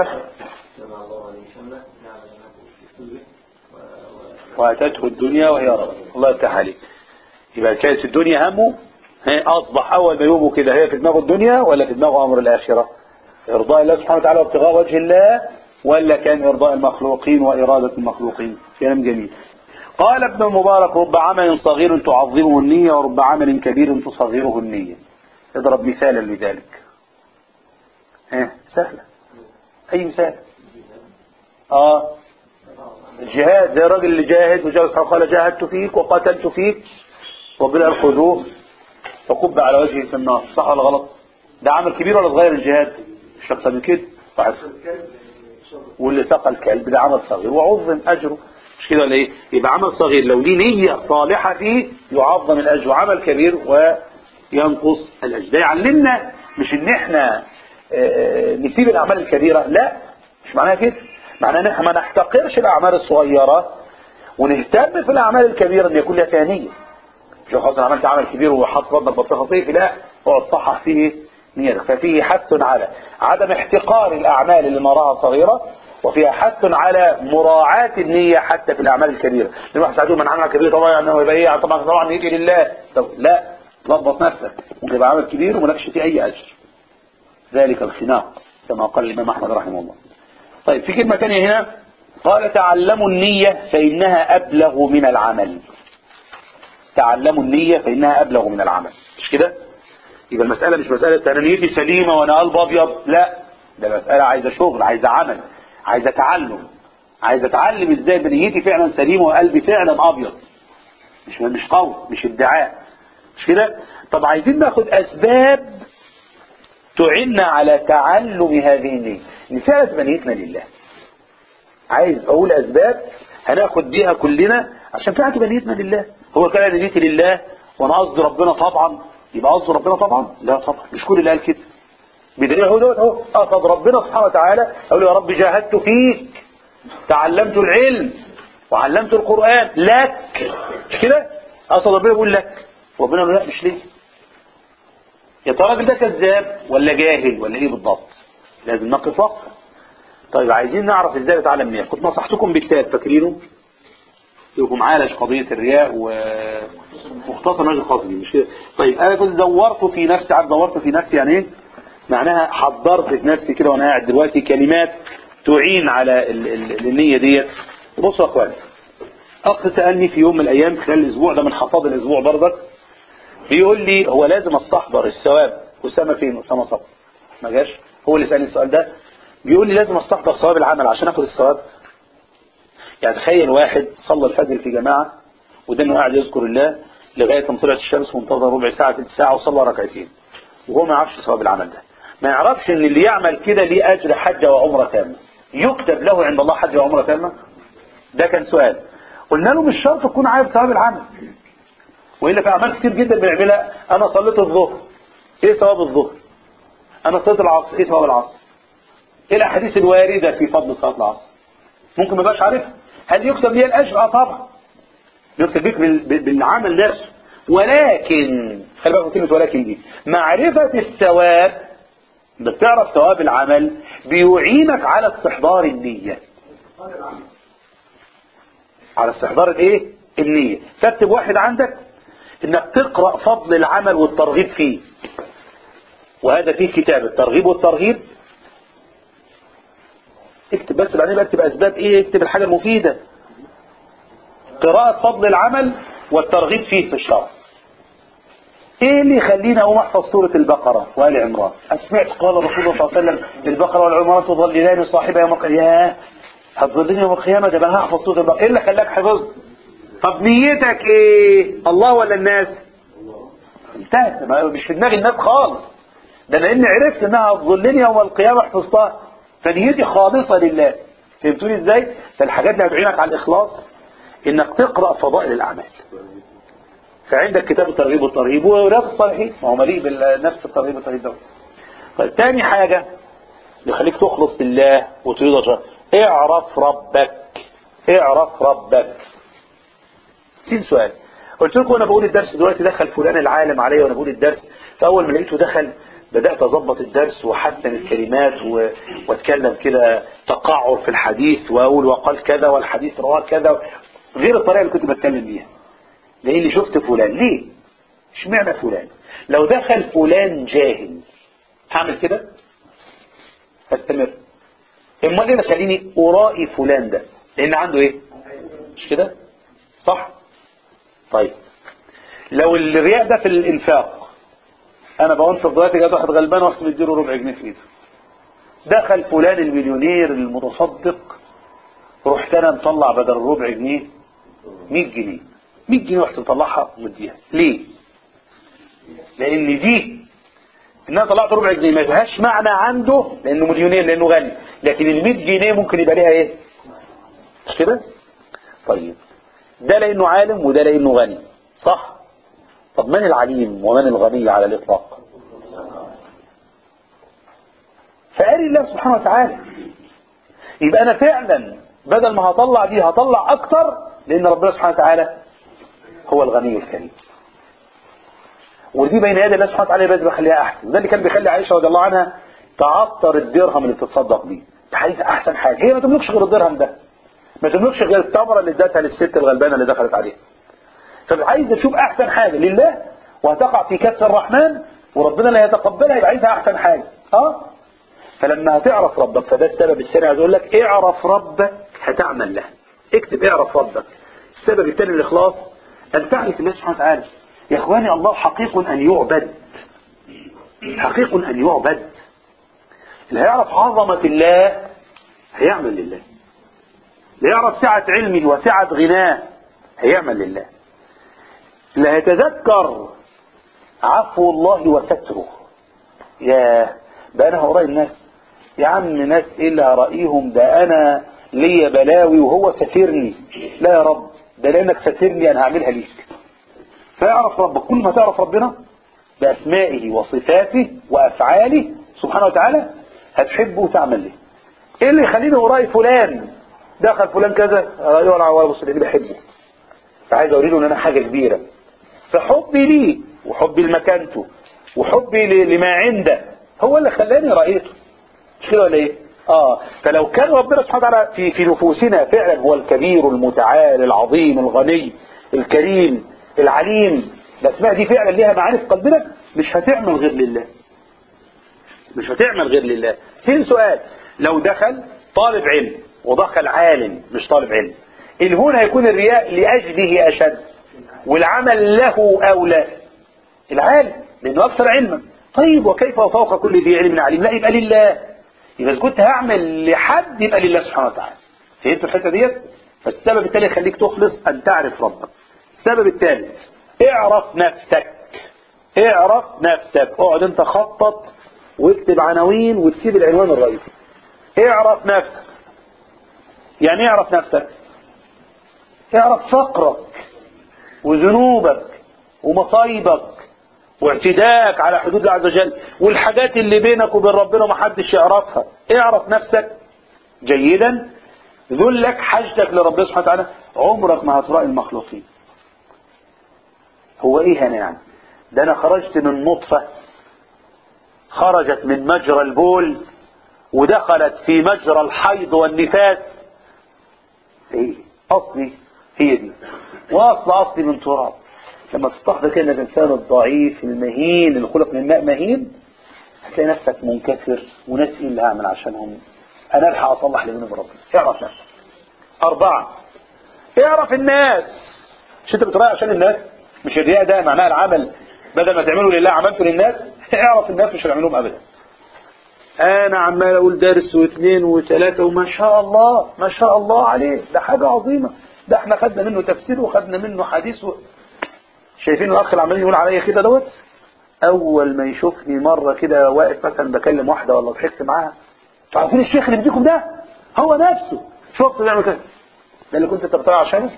وأتته الدنيا وهي رغبة. الله يفتح عليك. يبقى كانت الدنيا همه، أصبح أول ما يومه كده هي في دماغه الدنيا ولا في دماغه أمر الآخرة؟ إرضاء الله سبحانه وتعالى وابتغاء وجه الله، ولا كان إرضاء المخلوقين وإرادة المخلوقين؟ كلام جميل. قال ابن المبارك رب عمل صغير تعظمه النية ورب عمل كبير تصغره النية. اضرب مثالا لذلك. ها سهلة. أي مثال؟ آه الجهاد، زي الراجل اللي جاهد وجاء قال جاهدت فيك وقتلت فيك، ربنا خذوه فكب على وجهه في النار. صح ولا غلط؟ ده عمل كبير ولا صغير الجهاد؟ مش أكثر من كده. صح. واللي سقى الكلب ده عمل صغير وعظم أجره، مش كده ولا ايه؟ يبقى عمل صغير لو ليه نية صالحة فيه يعظم الأجر، وعمل كبير وينقص الأجر. ده يعلمنا مش ان احنا نسيب الأعمال الكبيرة، لا، مش معناها كده. معناها ان احنا ما نحتقرش الأعمال الصغيرة ونهتم في الأعمال الكبيرة ان يكون لها فيها نية. مش خلاص انا عملت عمل كبير وحط ربك بطيخة صيفي، لا، اقعد صحح فيه نيتك. ففيه حث على عدم احتقار الأعمال اللي نراها صغيرة، وفيها حث على مراعاة النية حتى في الأعمال الكبيرة. لأن واحد ساعتهم من عمل كبير طبعا أنه يبقى إيه طبعا طبعا يجي لله. طب لا، ضبط نفسك، ممكن يبقى عمل كبير وملكش فيه أي أجر. ذلك الخناق كما قال الإمام أحمد رحمه الله. طيب في كلمة ثانية هنا، قال تعلموا النية فإنها أبلغ من العمل. تعلموا النية فإنها أبلغ من العمل، مش كده؟ يبقى المسألة مش مسألة أنا نيتي سليمة وأنا قلب أبيض، لا، ده مسألة عايزة شغل، عايزة عمل، عايزة تعلم، عايزة أتعلم إزاي بنيتي فعلا سليمة وقلبي فعلا أبيض، مش مش قول، مش ادعاء، مش كده؟ طب عايزين ناخد أسباب تعيننا على تعلم هذه النية، إن فعلا تبقى نيتنا لله. عايز أقول أسباب هناخد بيها كلنا عشان فعلا تبقى نيتنا لله. هو كان نيتي لله وأنا قصدي ربنا طبعا، يبقى قصد ربنا طبعا؟ لا طبعا، مش كل اللي قال كده. بدليل هو دوت اهو قصد ربنا سبحانه وتعالى، قال له يا رب جاهدت فيك، تعلمت العلم وعلمت القرآن لك، مش كده؟ قصد ربنا يقول لك، ربنا يقول لا مش ليه. يا ترى الراجل ده كذاب ولا جاهل ولا ايه بالضبط؟ لازم نقف وقفه. طيب عايزين نعرف ازاي نتعلم نية. كنت نصحتكم بكتاب فاكرينه؟ يكون عالج قضية الرياء ومختصر نجد القصدي، مش كده؟ طيب انا كنت دورت في نفسي، عارف دورت في نفسي يعني ايه؟ معناها حضرت في نفسي كده وانا قاعد دلوقتي كلمات تعين على ال ال النية ديت. بصوا يا اخواني، اخ سألني في يوم من الايام خلال الاسبوع ده من حفاظ الاسبوع برضك، بيقول لي هو لازم استحضر الثواب. اسامه فين؟ اسامه صبر ما جاش، هو اللي سألني السؤال ده. بيقول لي لازم استحضر ثواب العمل عشان اخد الثواب. يعني تخيل واحد صلى الفجر في جماعة وده انه قاعد يذكر الله لغاية ما طلعت الشمس وانتظر ربع ساعة ثلث ساعة وصلى ركعتين وهو ما يعرفش ثواب العمل ده، ما يعرفش ان اللي يعمل كده ليه اجر حجة وعمرة تامة، يكتب له عند الله حجة وعمرة تامة. ده كان سؤال. قلنا له مش شرط تكون عارف ثواب العمل، والا في اعمال كتير جدا بنعملها. انا صليت الظهر، ايه ثواب الظهر؟ انا صليت العصر، ايه ثواب العصر؟ ايه الاحاديث الواردة في فضل صلاة العصر؟ ممكن ما بقاش عارفها. هل يكتب لي الاجر؟ اه طبعا يكتب بيك بالعمل نفسه، ولكن خلي بالك من كلمه ولكن دي، معرفه الثواب، بتعرف ثواب العمل بيعينك على استحضار النيه، على استحضار الايه؟ النيه. تكتب واحد عندك انك تقرا فضل العمل والترغيب فيه، وهذا فيه كتاب الترغيب والترهيب. اكتب بس بعدين اكتب اسباب ايه، اكتب الحاجة المفيدة. قراءة فضل العمل والترغيب فيه في الشرع. ايه اللي يخليني اقوم احفظ سورة البقرة وآل عمران؟ سمعت قال رسول الله صلى الله عليه وسلم البقرة والعمران تظللان صاحبها يوم القيامة. ياه هتظلني يوم القيامة، ده بقى هحفظ سورة البقرة. ايه اللي خلاك حفظت؟ طب نيتك ايه؟ الله ولا الناس؟ انتهت، مش في دماغ الناس خالص. ده انا اني عرفت انها هتظلني يوم القيامة حفظتها، فنيتي خالصة لله. فهمتوني ازاي؟ فالحاجات اللي هتعينك على الاخلاص انك تقرأ فضائل الاعمال. فعندك كتاب الترغيب والترهيب ورياض الصالحين، ما هو مليء بنفس الترغيب والترهيب ده. طيب تاني حاجة يخليك تخلص لله وتريد وجهه، اعرف ربك. اعرف ربك. في سؤال قلت لكم انا بقول الدرس دلوقتي، دخل فلان العالم عليا وانا بقول الدرس، فاول ما لقيته دخل بدأت أضبط الدرس وحسن الكلمات و... واتكلم كده تقعر في الحديث وأقول وقال كذا والحديث رواه كذا، غير الطريقة اللي كنت بتكلم بيها. لأني شفت فلان. ليه؟ اشمعنى فلان؟ لو دخل فلان جاهل هعمل كده؟ هستمر. اما ليه خليني أرائي فلان ده؟ لأن عنده إيه؟ مش كده؟ صح؟ طيب لو الرياء ده في الإنفاق، انا بنفق دلوقتي جات واحد غلبان واحد مديله ربع جنيه في ايده، دخل فلان المليونير المتصدق، رحت انا مطلع بدل ربع جنيه مية جنيه، مية جنيه رحت مطلعها ومديها. ليه؟ لان دي ان انا طلعت ربع جنيه ما فيهاش معنى عنده لانه مليونير لانه غني، لكن ال مية جنيه ممكن يبقى ليها ايه؟ مش كده؟ طيب ده لانه عالم وده لانه غني، صح؟ طب من العليم ومن الغني على الإطلاق؟ فقال الله سبحانه وتعالى. يبقى أنا فعلا بدل ما هطلع دي هطلع أكتر، لأن ربنا سبحانه وتعالى هو الغني الكريم، ودي بين يدي الله سبحانه وتعالى بس بخليها أحسن. وده اللي كان بيخلي عائشة رضي الله عنها تعطر الدرهم اللي بتتصدق بيه، انت عايز احسن حاجه، هي ما تملكش غير الدرهم ده، ما تملكش غير التمره اللي ادتها للست الغلبانه اللي دخلت عليها. فعايز تشوف احسن حاجه لله وهتقع في كف الرحمن وربنا لا يتقبلها، يبقى عايزها احسن حاجه. اه فلما هتعرف ربك، فده السبب الثاني. عايز اقول لك اعرف ربك هتعمل له. اكتب اعرف ربك. السبب الثاني الاخلاص، ان تعرف الله سبحانه وتعالى. يا اخواني الله حقيق ان يعبد، حقيق ان يعبد. اللي هيعرف عظمه الله هيعمل لله، اللي يعرف سعه علمه وسعه غناه هيعمل لله، اللي هيتذكر عفو الله وستره. يا بقى انا هقرأ الناس، يا عم ناس ايه اللي هرأيهم، ده انا ليا بلاوي وهو سترني. لا يا رب، ده لانك سترني انا هعملها ليك. فيعرف ربك، كل ما تعرف ربنا بأسمائه وصفاته وأفعاله سبحانه وتعالى هتحبه وتعمل له. ايه اللي يخليني وراي فلان، دخل فلان كذا رأيه ولا عوار بص اللي بحبه، فعايز اوريله ان انا حاجة كبيرة. فحبي ليه وحبي لمكانته وحبي لما عنده هو اللي خلاني رأيته، مش كده ولا ايه؟ اه فلو كان ربنا سبحانه وتعالى في في نفوسنا فعلا هو الكبير المتعال العظيم الغني الكريم العليم، الاسماء دي فعلا ليها معاني في قلبنا، مش هتعمل غير لله، مش هتعمل غير لله. فين سؤال، لو دخل طالب علم ودخل عالم مش طالب علم، اللي هنا هيكون الرياء لأجله أشد والعمل له أولى؟ العالم لأنه أكثر علما. طيب وكيف فوق كل ذي علم عليم؟ لا يبقى لله. يبقى إذا كنت هعمل لحد يبقى لله سبحانه وتعالى. فهمت الحتة ديت؟ فالسبب الثالث يخليك تخلص أن تعرف ربك. السبب الثالث اعرف نفسك. اعرف نفسك. اقعد انت خطط واكتب عناوين وتسيب العنوان الرئيسي. اعرف نفسك. يعني اعرف نفسك، اعرف فقرك وذنوبك ومصايبك واعتداءك على حدود الله عز وجل والحاجات اللي بينك وبين ربنا ومحدش يعرفها. اعرف نفسك جيدا، ذلك حاجتك لربنا سبحانه وتعالى. عمرك ما هتراءي المخلوقين. هو ايه هنا يعني؟ ده انا خرجت من نطفة خرجت من مجرى البول ودخلت في مجرى الحيض والنفاس. ايه اصلي هي دي، واصل اصلي من تراب. لما تستحضر كده الانسان الضعيف المهين اللي خلق من ماء مهين، هتلاقي نفسك منكسر وناس ايه اللي هعمل عشانهم، انا الحق اصلح اللي بيني بربنا. اعرف نفسك. اربعة اعرف الناس. مش انت بتراعي عشان الناس؟ مش الرياء ده معناه العمل بدل ما تعمله لله عملته للناس؟ اعرف الناس مش هنعملهم ابدا. انا عمال اقول درس واثنين وثلاثة وما شاء الله ما شاء الله عليه، ده حاجة عظيمة، ده احنا خدنا منه تفسير وخدنا منه حديث و... شايفين الاخ اللي عمالين يقول عليا كده دوت، اول ما يشوفني مرة كده واقف مثلا بكلم واحدة ولا ضحكت معاها، عارفين الشيخ اللي بديكم ده هو نفسه شفته بيعمل كده، ده اللي كنت انت بتراعي عشانه.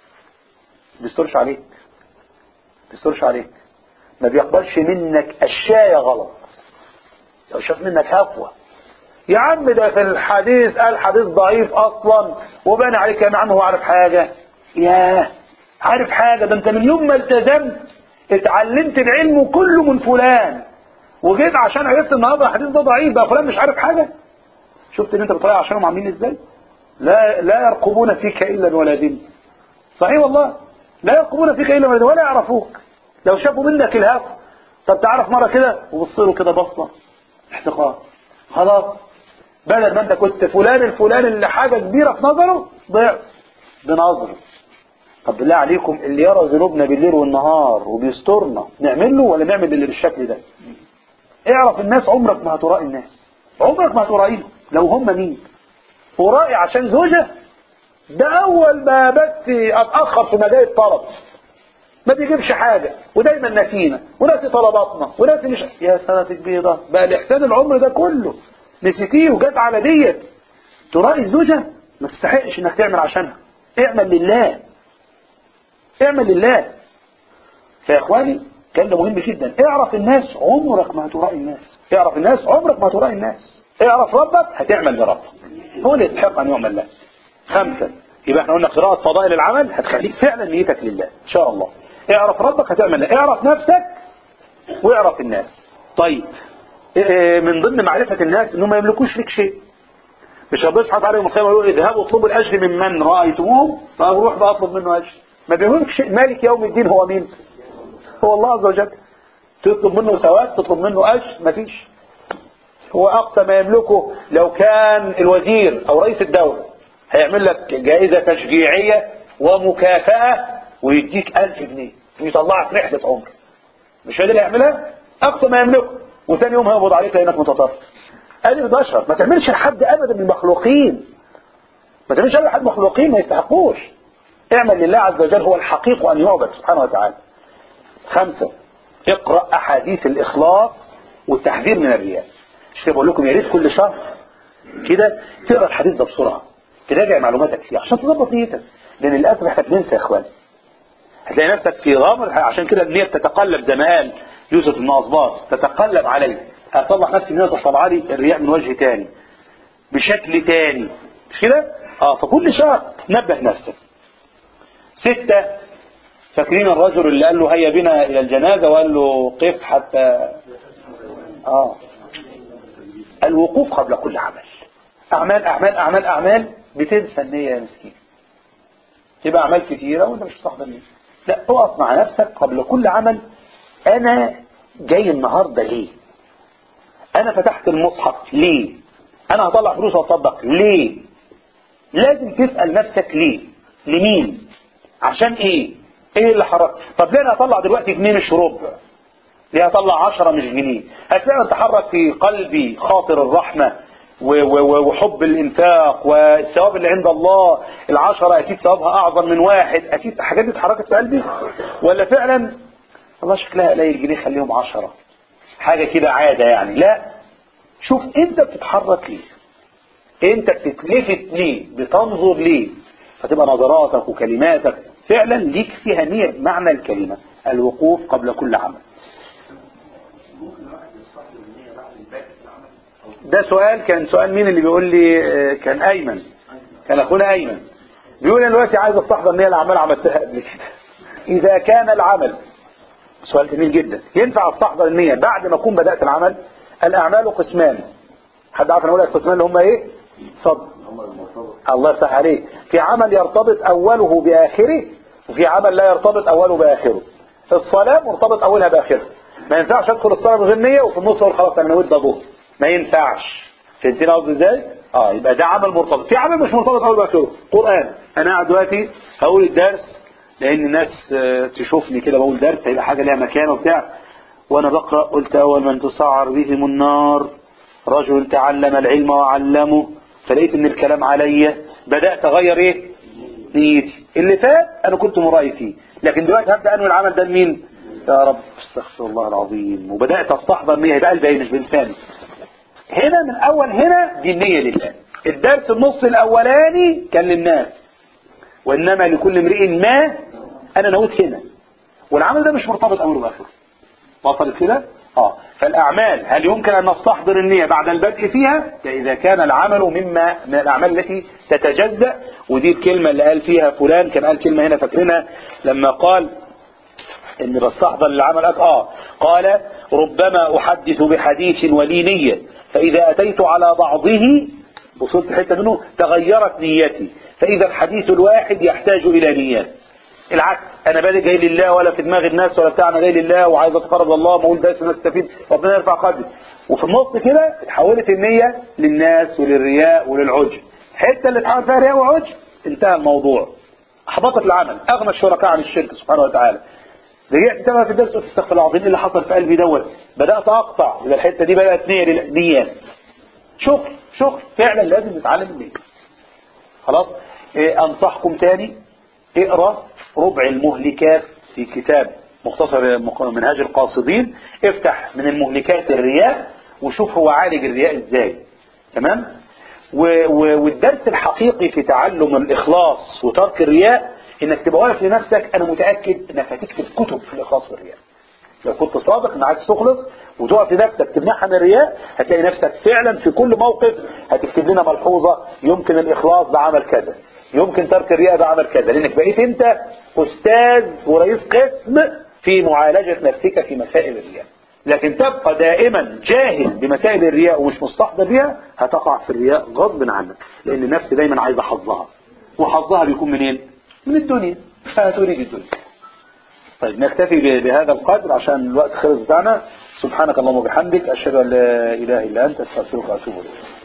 بيسترش عليك بيسترش عليك ما بيقبلش منك اشياء غلط. لو شاف منك هفوة، يا عم ده في الحديث قال حديث ضعيف اصلا وبان عليك يا عم هو عارف حاجة. ياه عارف حاجة؟ ده انت من يوم ما التزمت اتعلمت العلم كله من فلان، وجيت عشان عرفت النهارده الحديث ده ضعيف بقى فلان مش عارف حاجة. شفت ان انت بتراعي عشانهم عاملين ازاي؟ لا لا يرقبون فيك الا ولا ذمة. صحيح والله، لا يرقبون فيك الا ولا ولا يعرفوك. لو شافوا منك الهفو، طب تعرف مرة كده وبصيله كده بصة احتقار، خلاص بدل ما انت كنت فلان الفلان اللي حاجة كبيرة في نظره ضعف بنظره. طب بالله عليكم اللي يرى ذنوبنا بالليل والنهار وبيسترنا نعمل له ولا نعمل اللي بالشكل ده؟ اعرف الناس. عمرك ما هترائي الناس، عمرك ما هترائيهم لو هم مين. ورائي عشان زوجة ده اول ما بس اتأخر في مجال الطلب ما بيجيبش حاجة ودايما نسينا وناسي طلباتنا وناسي مش يا سنة كبيرة بقى الاحسان العمر ده كله نسيتيه وجات على ديت. ترائي الزوجة ما تستحقش انك تعمل عشانها. اعمل لله، اعمل لله. فيا اخواني كان ده مهم جدا. اعرف الناس عمرك ما هترائي الناس. اعرف الناس عمرك ما هترائي الناس. اعرف ربك هتعمل لربك، هو اللي يستحق ان يعمل له. خمسة، يبقى احنا قلنا قراءة فضائل العمل هتخليك فعلا نيتك لله ان شاء الله. اعرف ربك هتعمل له. اعرف نفسك واعرف الناس. طيب من ضمن معرفة الناس انهم ما يملكوش لك شيء، مش ربنا سبحانه وتعالى يوم القيامه يقول اذهبوا اطلبوا الاجر ممن رايتموه فاروح بقى اطلب منه اجر. ما بيقولك شيء. مالك يوم الدين هو مين؟ هو الله عز وجل. تطلب منه ثواب تطلب منه اجر؟ مفيش. هو اقصى ما يملكه لو كان الوزير او رئيس الدوله هيعمل لك جائزه تشجيعيه ومكافاه ويديك ألف جنيه ويطلعك رحله عمر. مش هو اللي يعملها؟ اقصى ما يملكه، وثاني يوم هيقبض عليك لانك متطرف. ادي البشر. ما تعملش لحد ابدا من المخلوقين، ما تعملش لحد مخلوقين ما يستحقوش. اعمل لله عز وجل، هو الحقيق ان يعبد سبحانه وتعالى. خمسة، اقرأ احاديث الاخلاص والتحذير من الرياء. مش كده بقول لكم يا ريت كل شهر كده تقرا الحديث ده بسرعه، تراجع معلوماتك فيه عشان تظبط نيتك، لان للاسف احنا بننسى يا اخوان. هتلاقي نفسك في غامر، عشان كده النية بتتقلب زي ما قال يوسف بن أصباط، تتقلب علي، هطلع نفسي من هنا تطلع لي الرياء من وجه تاني بشكل تاني. مش كده؟ اه فكل شهر نبه نفسك. ستة، فاكرين الرجل اللي قال له هيا بنا الى الجنازة وقال له قف حتى اه الوقوف قبل كل عمل. اعمال اعمال اعمال اعمال بتنسى النية يا مسكين. تبقى اعمال كتيرة وانت مش صاحب النية. لا، اقف مع نفسك قبل كل عمل. انا جاي النهاردة ليه؟ انا فتحت المصحف ليه؟ انا هطلع فلوس واطبق ليه؟ لازم تسأل نفسك ليه؟ لمين؟ عشان ايه؟ ايه اللي حرك؟ طب ليه انا هطلع دلوقتي جنيه مش ربع؟ ليه هطلع عشرة مش جنيه؟ هتلاقي ان تحرك في قلبي خاطر الرحمة وحب الانفاق والثواب اللي عند الله. العشرة اكيد ثوابها اعظم من واحد، اكيد حاجات دي اتحركت في قلبي. ولا فعلا الله شكلها قليل جنيه خليهم عشرة، حاجة كده عادة يعني. لا، شوف انت بتتحرك ليه، انت بتتلفت ليه، بتنظر ليه، فتبقى نظراتك وكلماتك فعلا ليك فيها نية بمعنى الكلمة، الوقوف قبل كل عمل. ده سؤال، كان سؤال مين اللي بيقول لي؟ كان ايمن، كان اخونا ايمن بيقول انا دلوقتي عايز استحضر نية الاعمال عملتها قبل كده. اذا كان العمل، سؤال جميل جدا، ينفع استحضر النية بعد ما اكون بدأت العمل؟ الاعمال قسمان. حد عارف انا اقول لك قسمان اللي هم ايه؟ صدق الله يفتح عليك. في عمل يرتبط اوله باخره، وفي عمل لا يرتبط اوله باخره. الصلاة مرتبط اولها باخرها. ما ينفعش ادخل الصلاة بغير نية وفي النص اقول خلاص انا نويت ده ظهر، ما ينفعش. فهمتني قصدي ازاي؟ اه يبقى ده عمل مرتبط. في عمل مش مرتبط اوله باخره. قرآن، انا قاعد دلوقتي هقول الدرس لان الناس تشوفني كده بقول درس هيبقى حاجة ليها مكان وبتاع، وانا بقرأ قلت اول من تسعر بهم النار رجل تعلم العلم وعلمه، فلقيت ان الكلام عليا، بدأت اغير ايه؟ نيتي. اللي فات انا كنت مرائي فيه، لكن دلوقتي هبدأ انوي العمل ده لمين؟ يا رب استغفر الله العظيم، وبدأت استحضر نية بقلبي مش بلساني. هنا من اول هنا دي النية لله. الدرس النص الاولاني كان للناس، وانما لكل امرئ ما انا نويت هنا، والعمل ده مش مرتبط امره باخره. وصلت كده؟ اه فالاعمال هل يمكن ان نستحضر النية بعد البدء فيها؟ اذا كان العمل مما من الاعمال التي تتجزأ. ودي الكلمة اللي قال فيها فلان، كان قال كلمة هنا فاكرينها لما قال ان بستحضر العمل اه قال ربما احدث بحديث ولي نية فاذا اتيت على بعضه وصلت حتة منه تغيرت نيتي، فاذا الحديث الواحد يحتاج الى نيات. العكس، انا بادئ جاي لله ولا في دماغ الناس ولا بتاع، انا جاي لله وعايز اتقرب الله بقول ده الناس تستفيد ربنا يرفع قدري، وفي النص كده اتحولت النية للناس وللرياء وللعجب. الحته اللي اتحول فيها رياء وعجب انتهى الموضوع، احبطت العمل، اغنى الشركاء عن الشرك سبحانه وتعالى. رجعت تبقى في الدرس وتستغفر العظيم اللي حصل في قلبي دوت، بدات اقطع يبقى الحته دي بدات نيه للنيات. شكر شكر فعلا لازم نتعلم النيه. خلاص إيه انصحكم تاني اقرا ربع المهلكات في كتاب مختصر منهاج القاصدين، افتح من المهلكات الرياء وشوف هو عالج الرياء ازاي. تمام. والدرس الحقيقي في تعلم الاخلاص وترك الرياء انك تبقى واقف لنفسك، انا متاكد انك هتكتب كتب في الاخلاص والرياء. لو كنت صادق انك عايز تخلص وتقف لنفسك تمنعها من الرياء، هتلاقي نفسك فعلا في كل موقف هتكتب لنا ملحوظه يمكن الاخلاص بعمل كذا، يمكن ترك الرياء بعمل كذا، لانك بقيت انت استاذ ورئيس قسم في معالجه نفسك في مسائل الرياء. لكن تبقى دائما جاهل بمسائل الرياء ومش مستحضر بها، هتقع في الرياء غصب عنك، لان النفس دايما عايزة حظها، وحظها بيكون منين؟ من الدنيا، فهتريد الدنيا. طيب نكتفي بهذا القدر عشان الوقت خلص بتاعنا. سبحانك اللهم وبحمدك، اشهد ان لا اله الا انت، استغفرك واتوب اليك.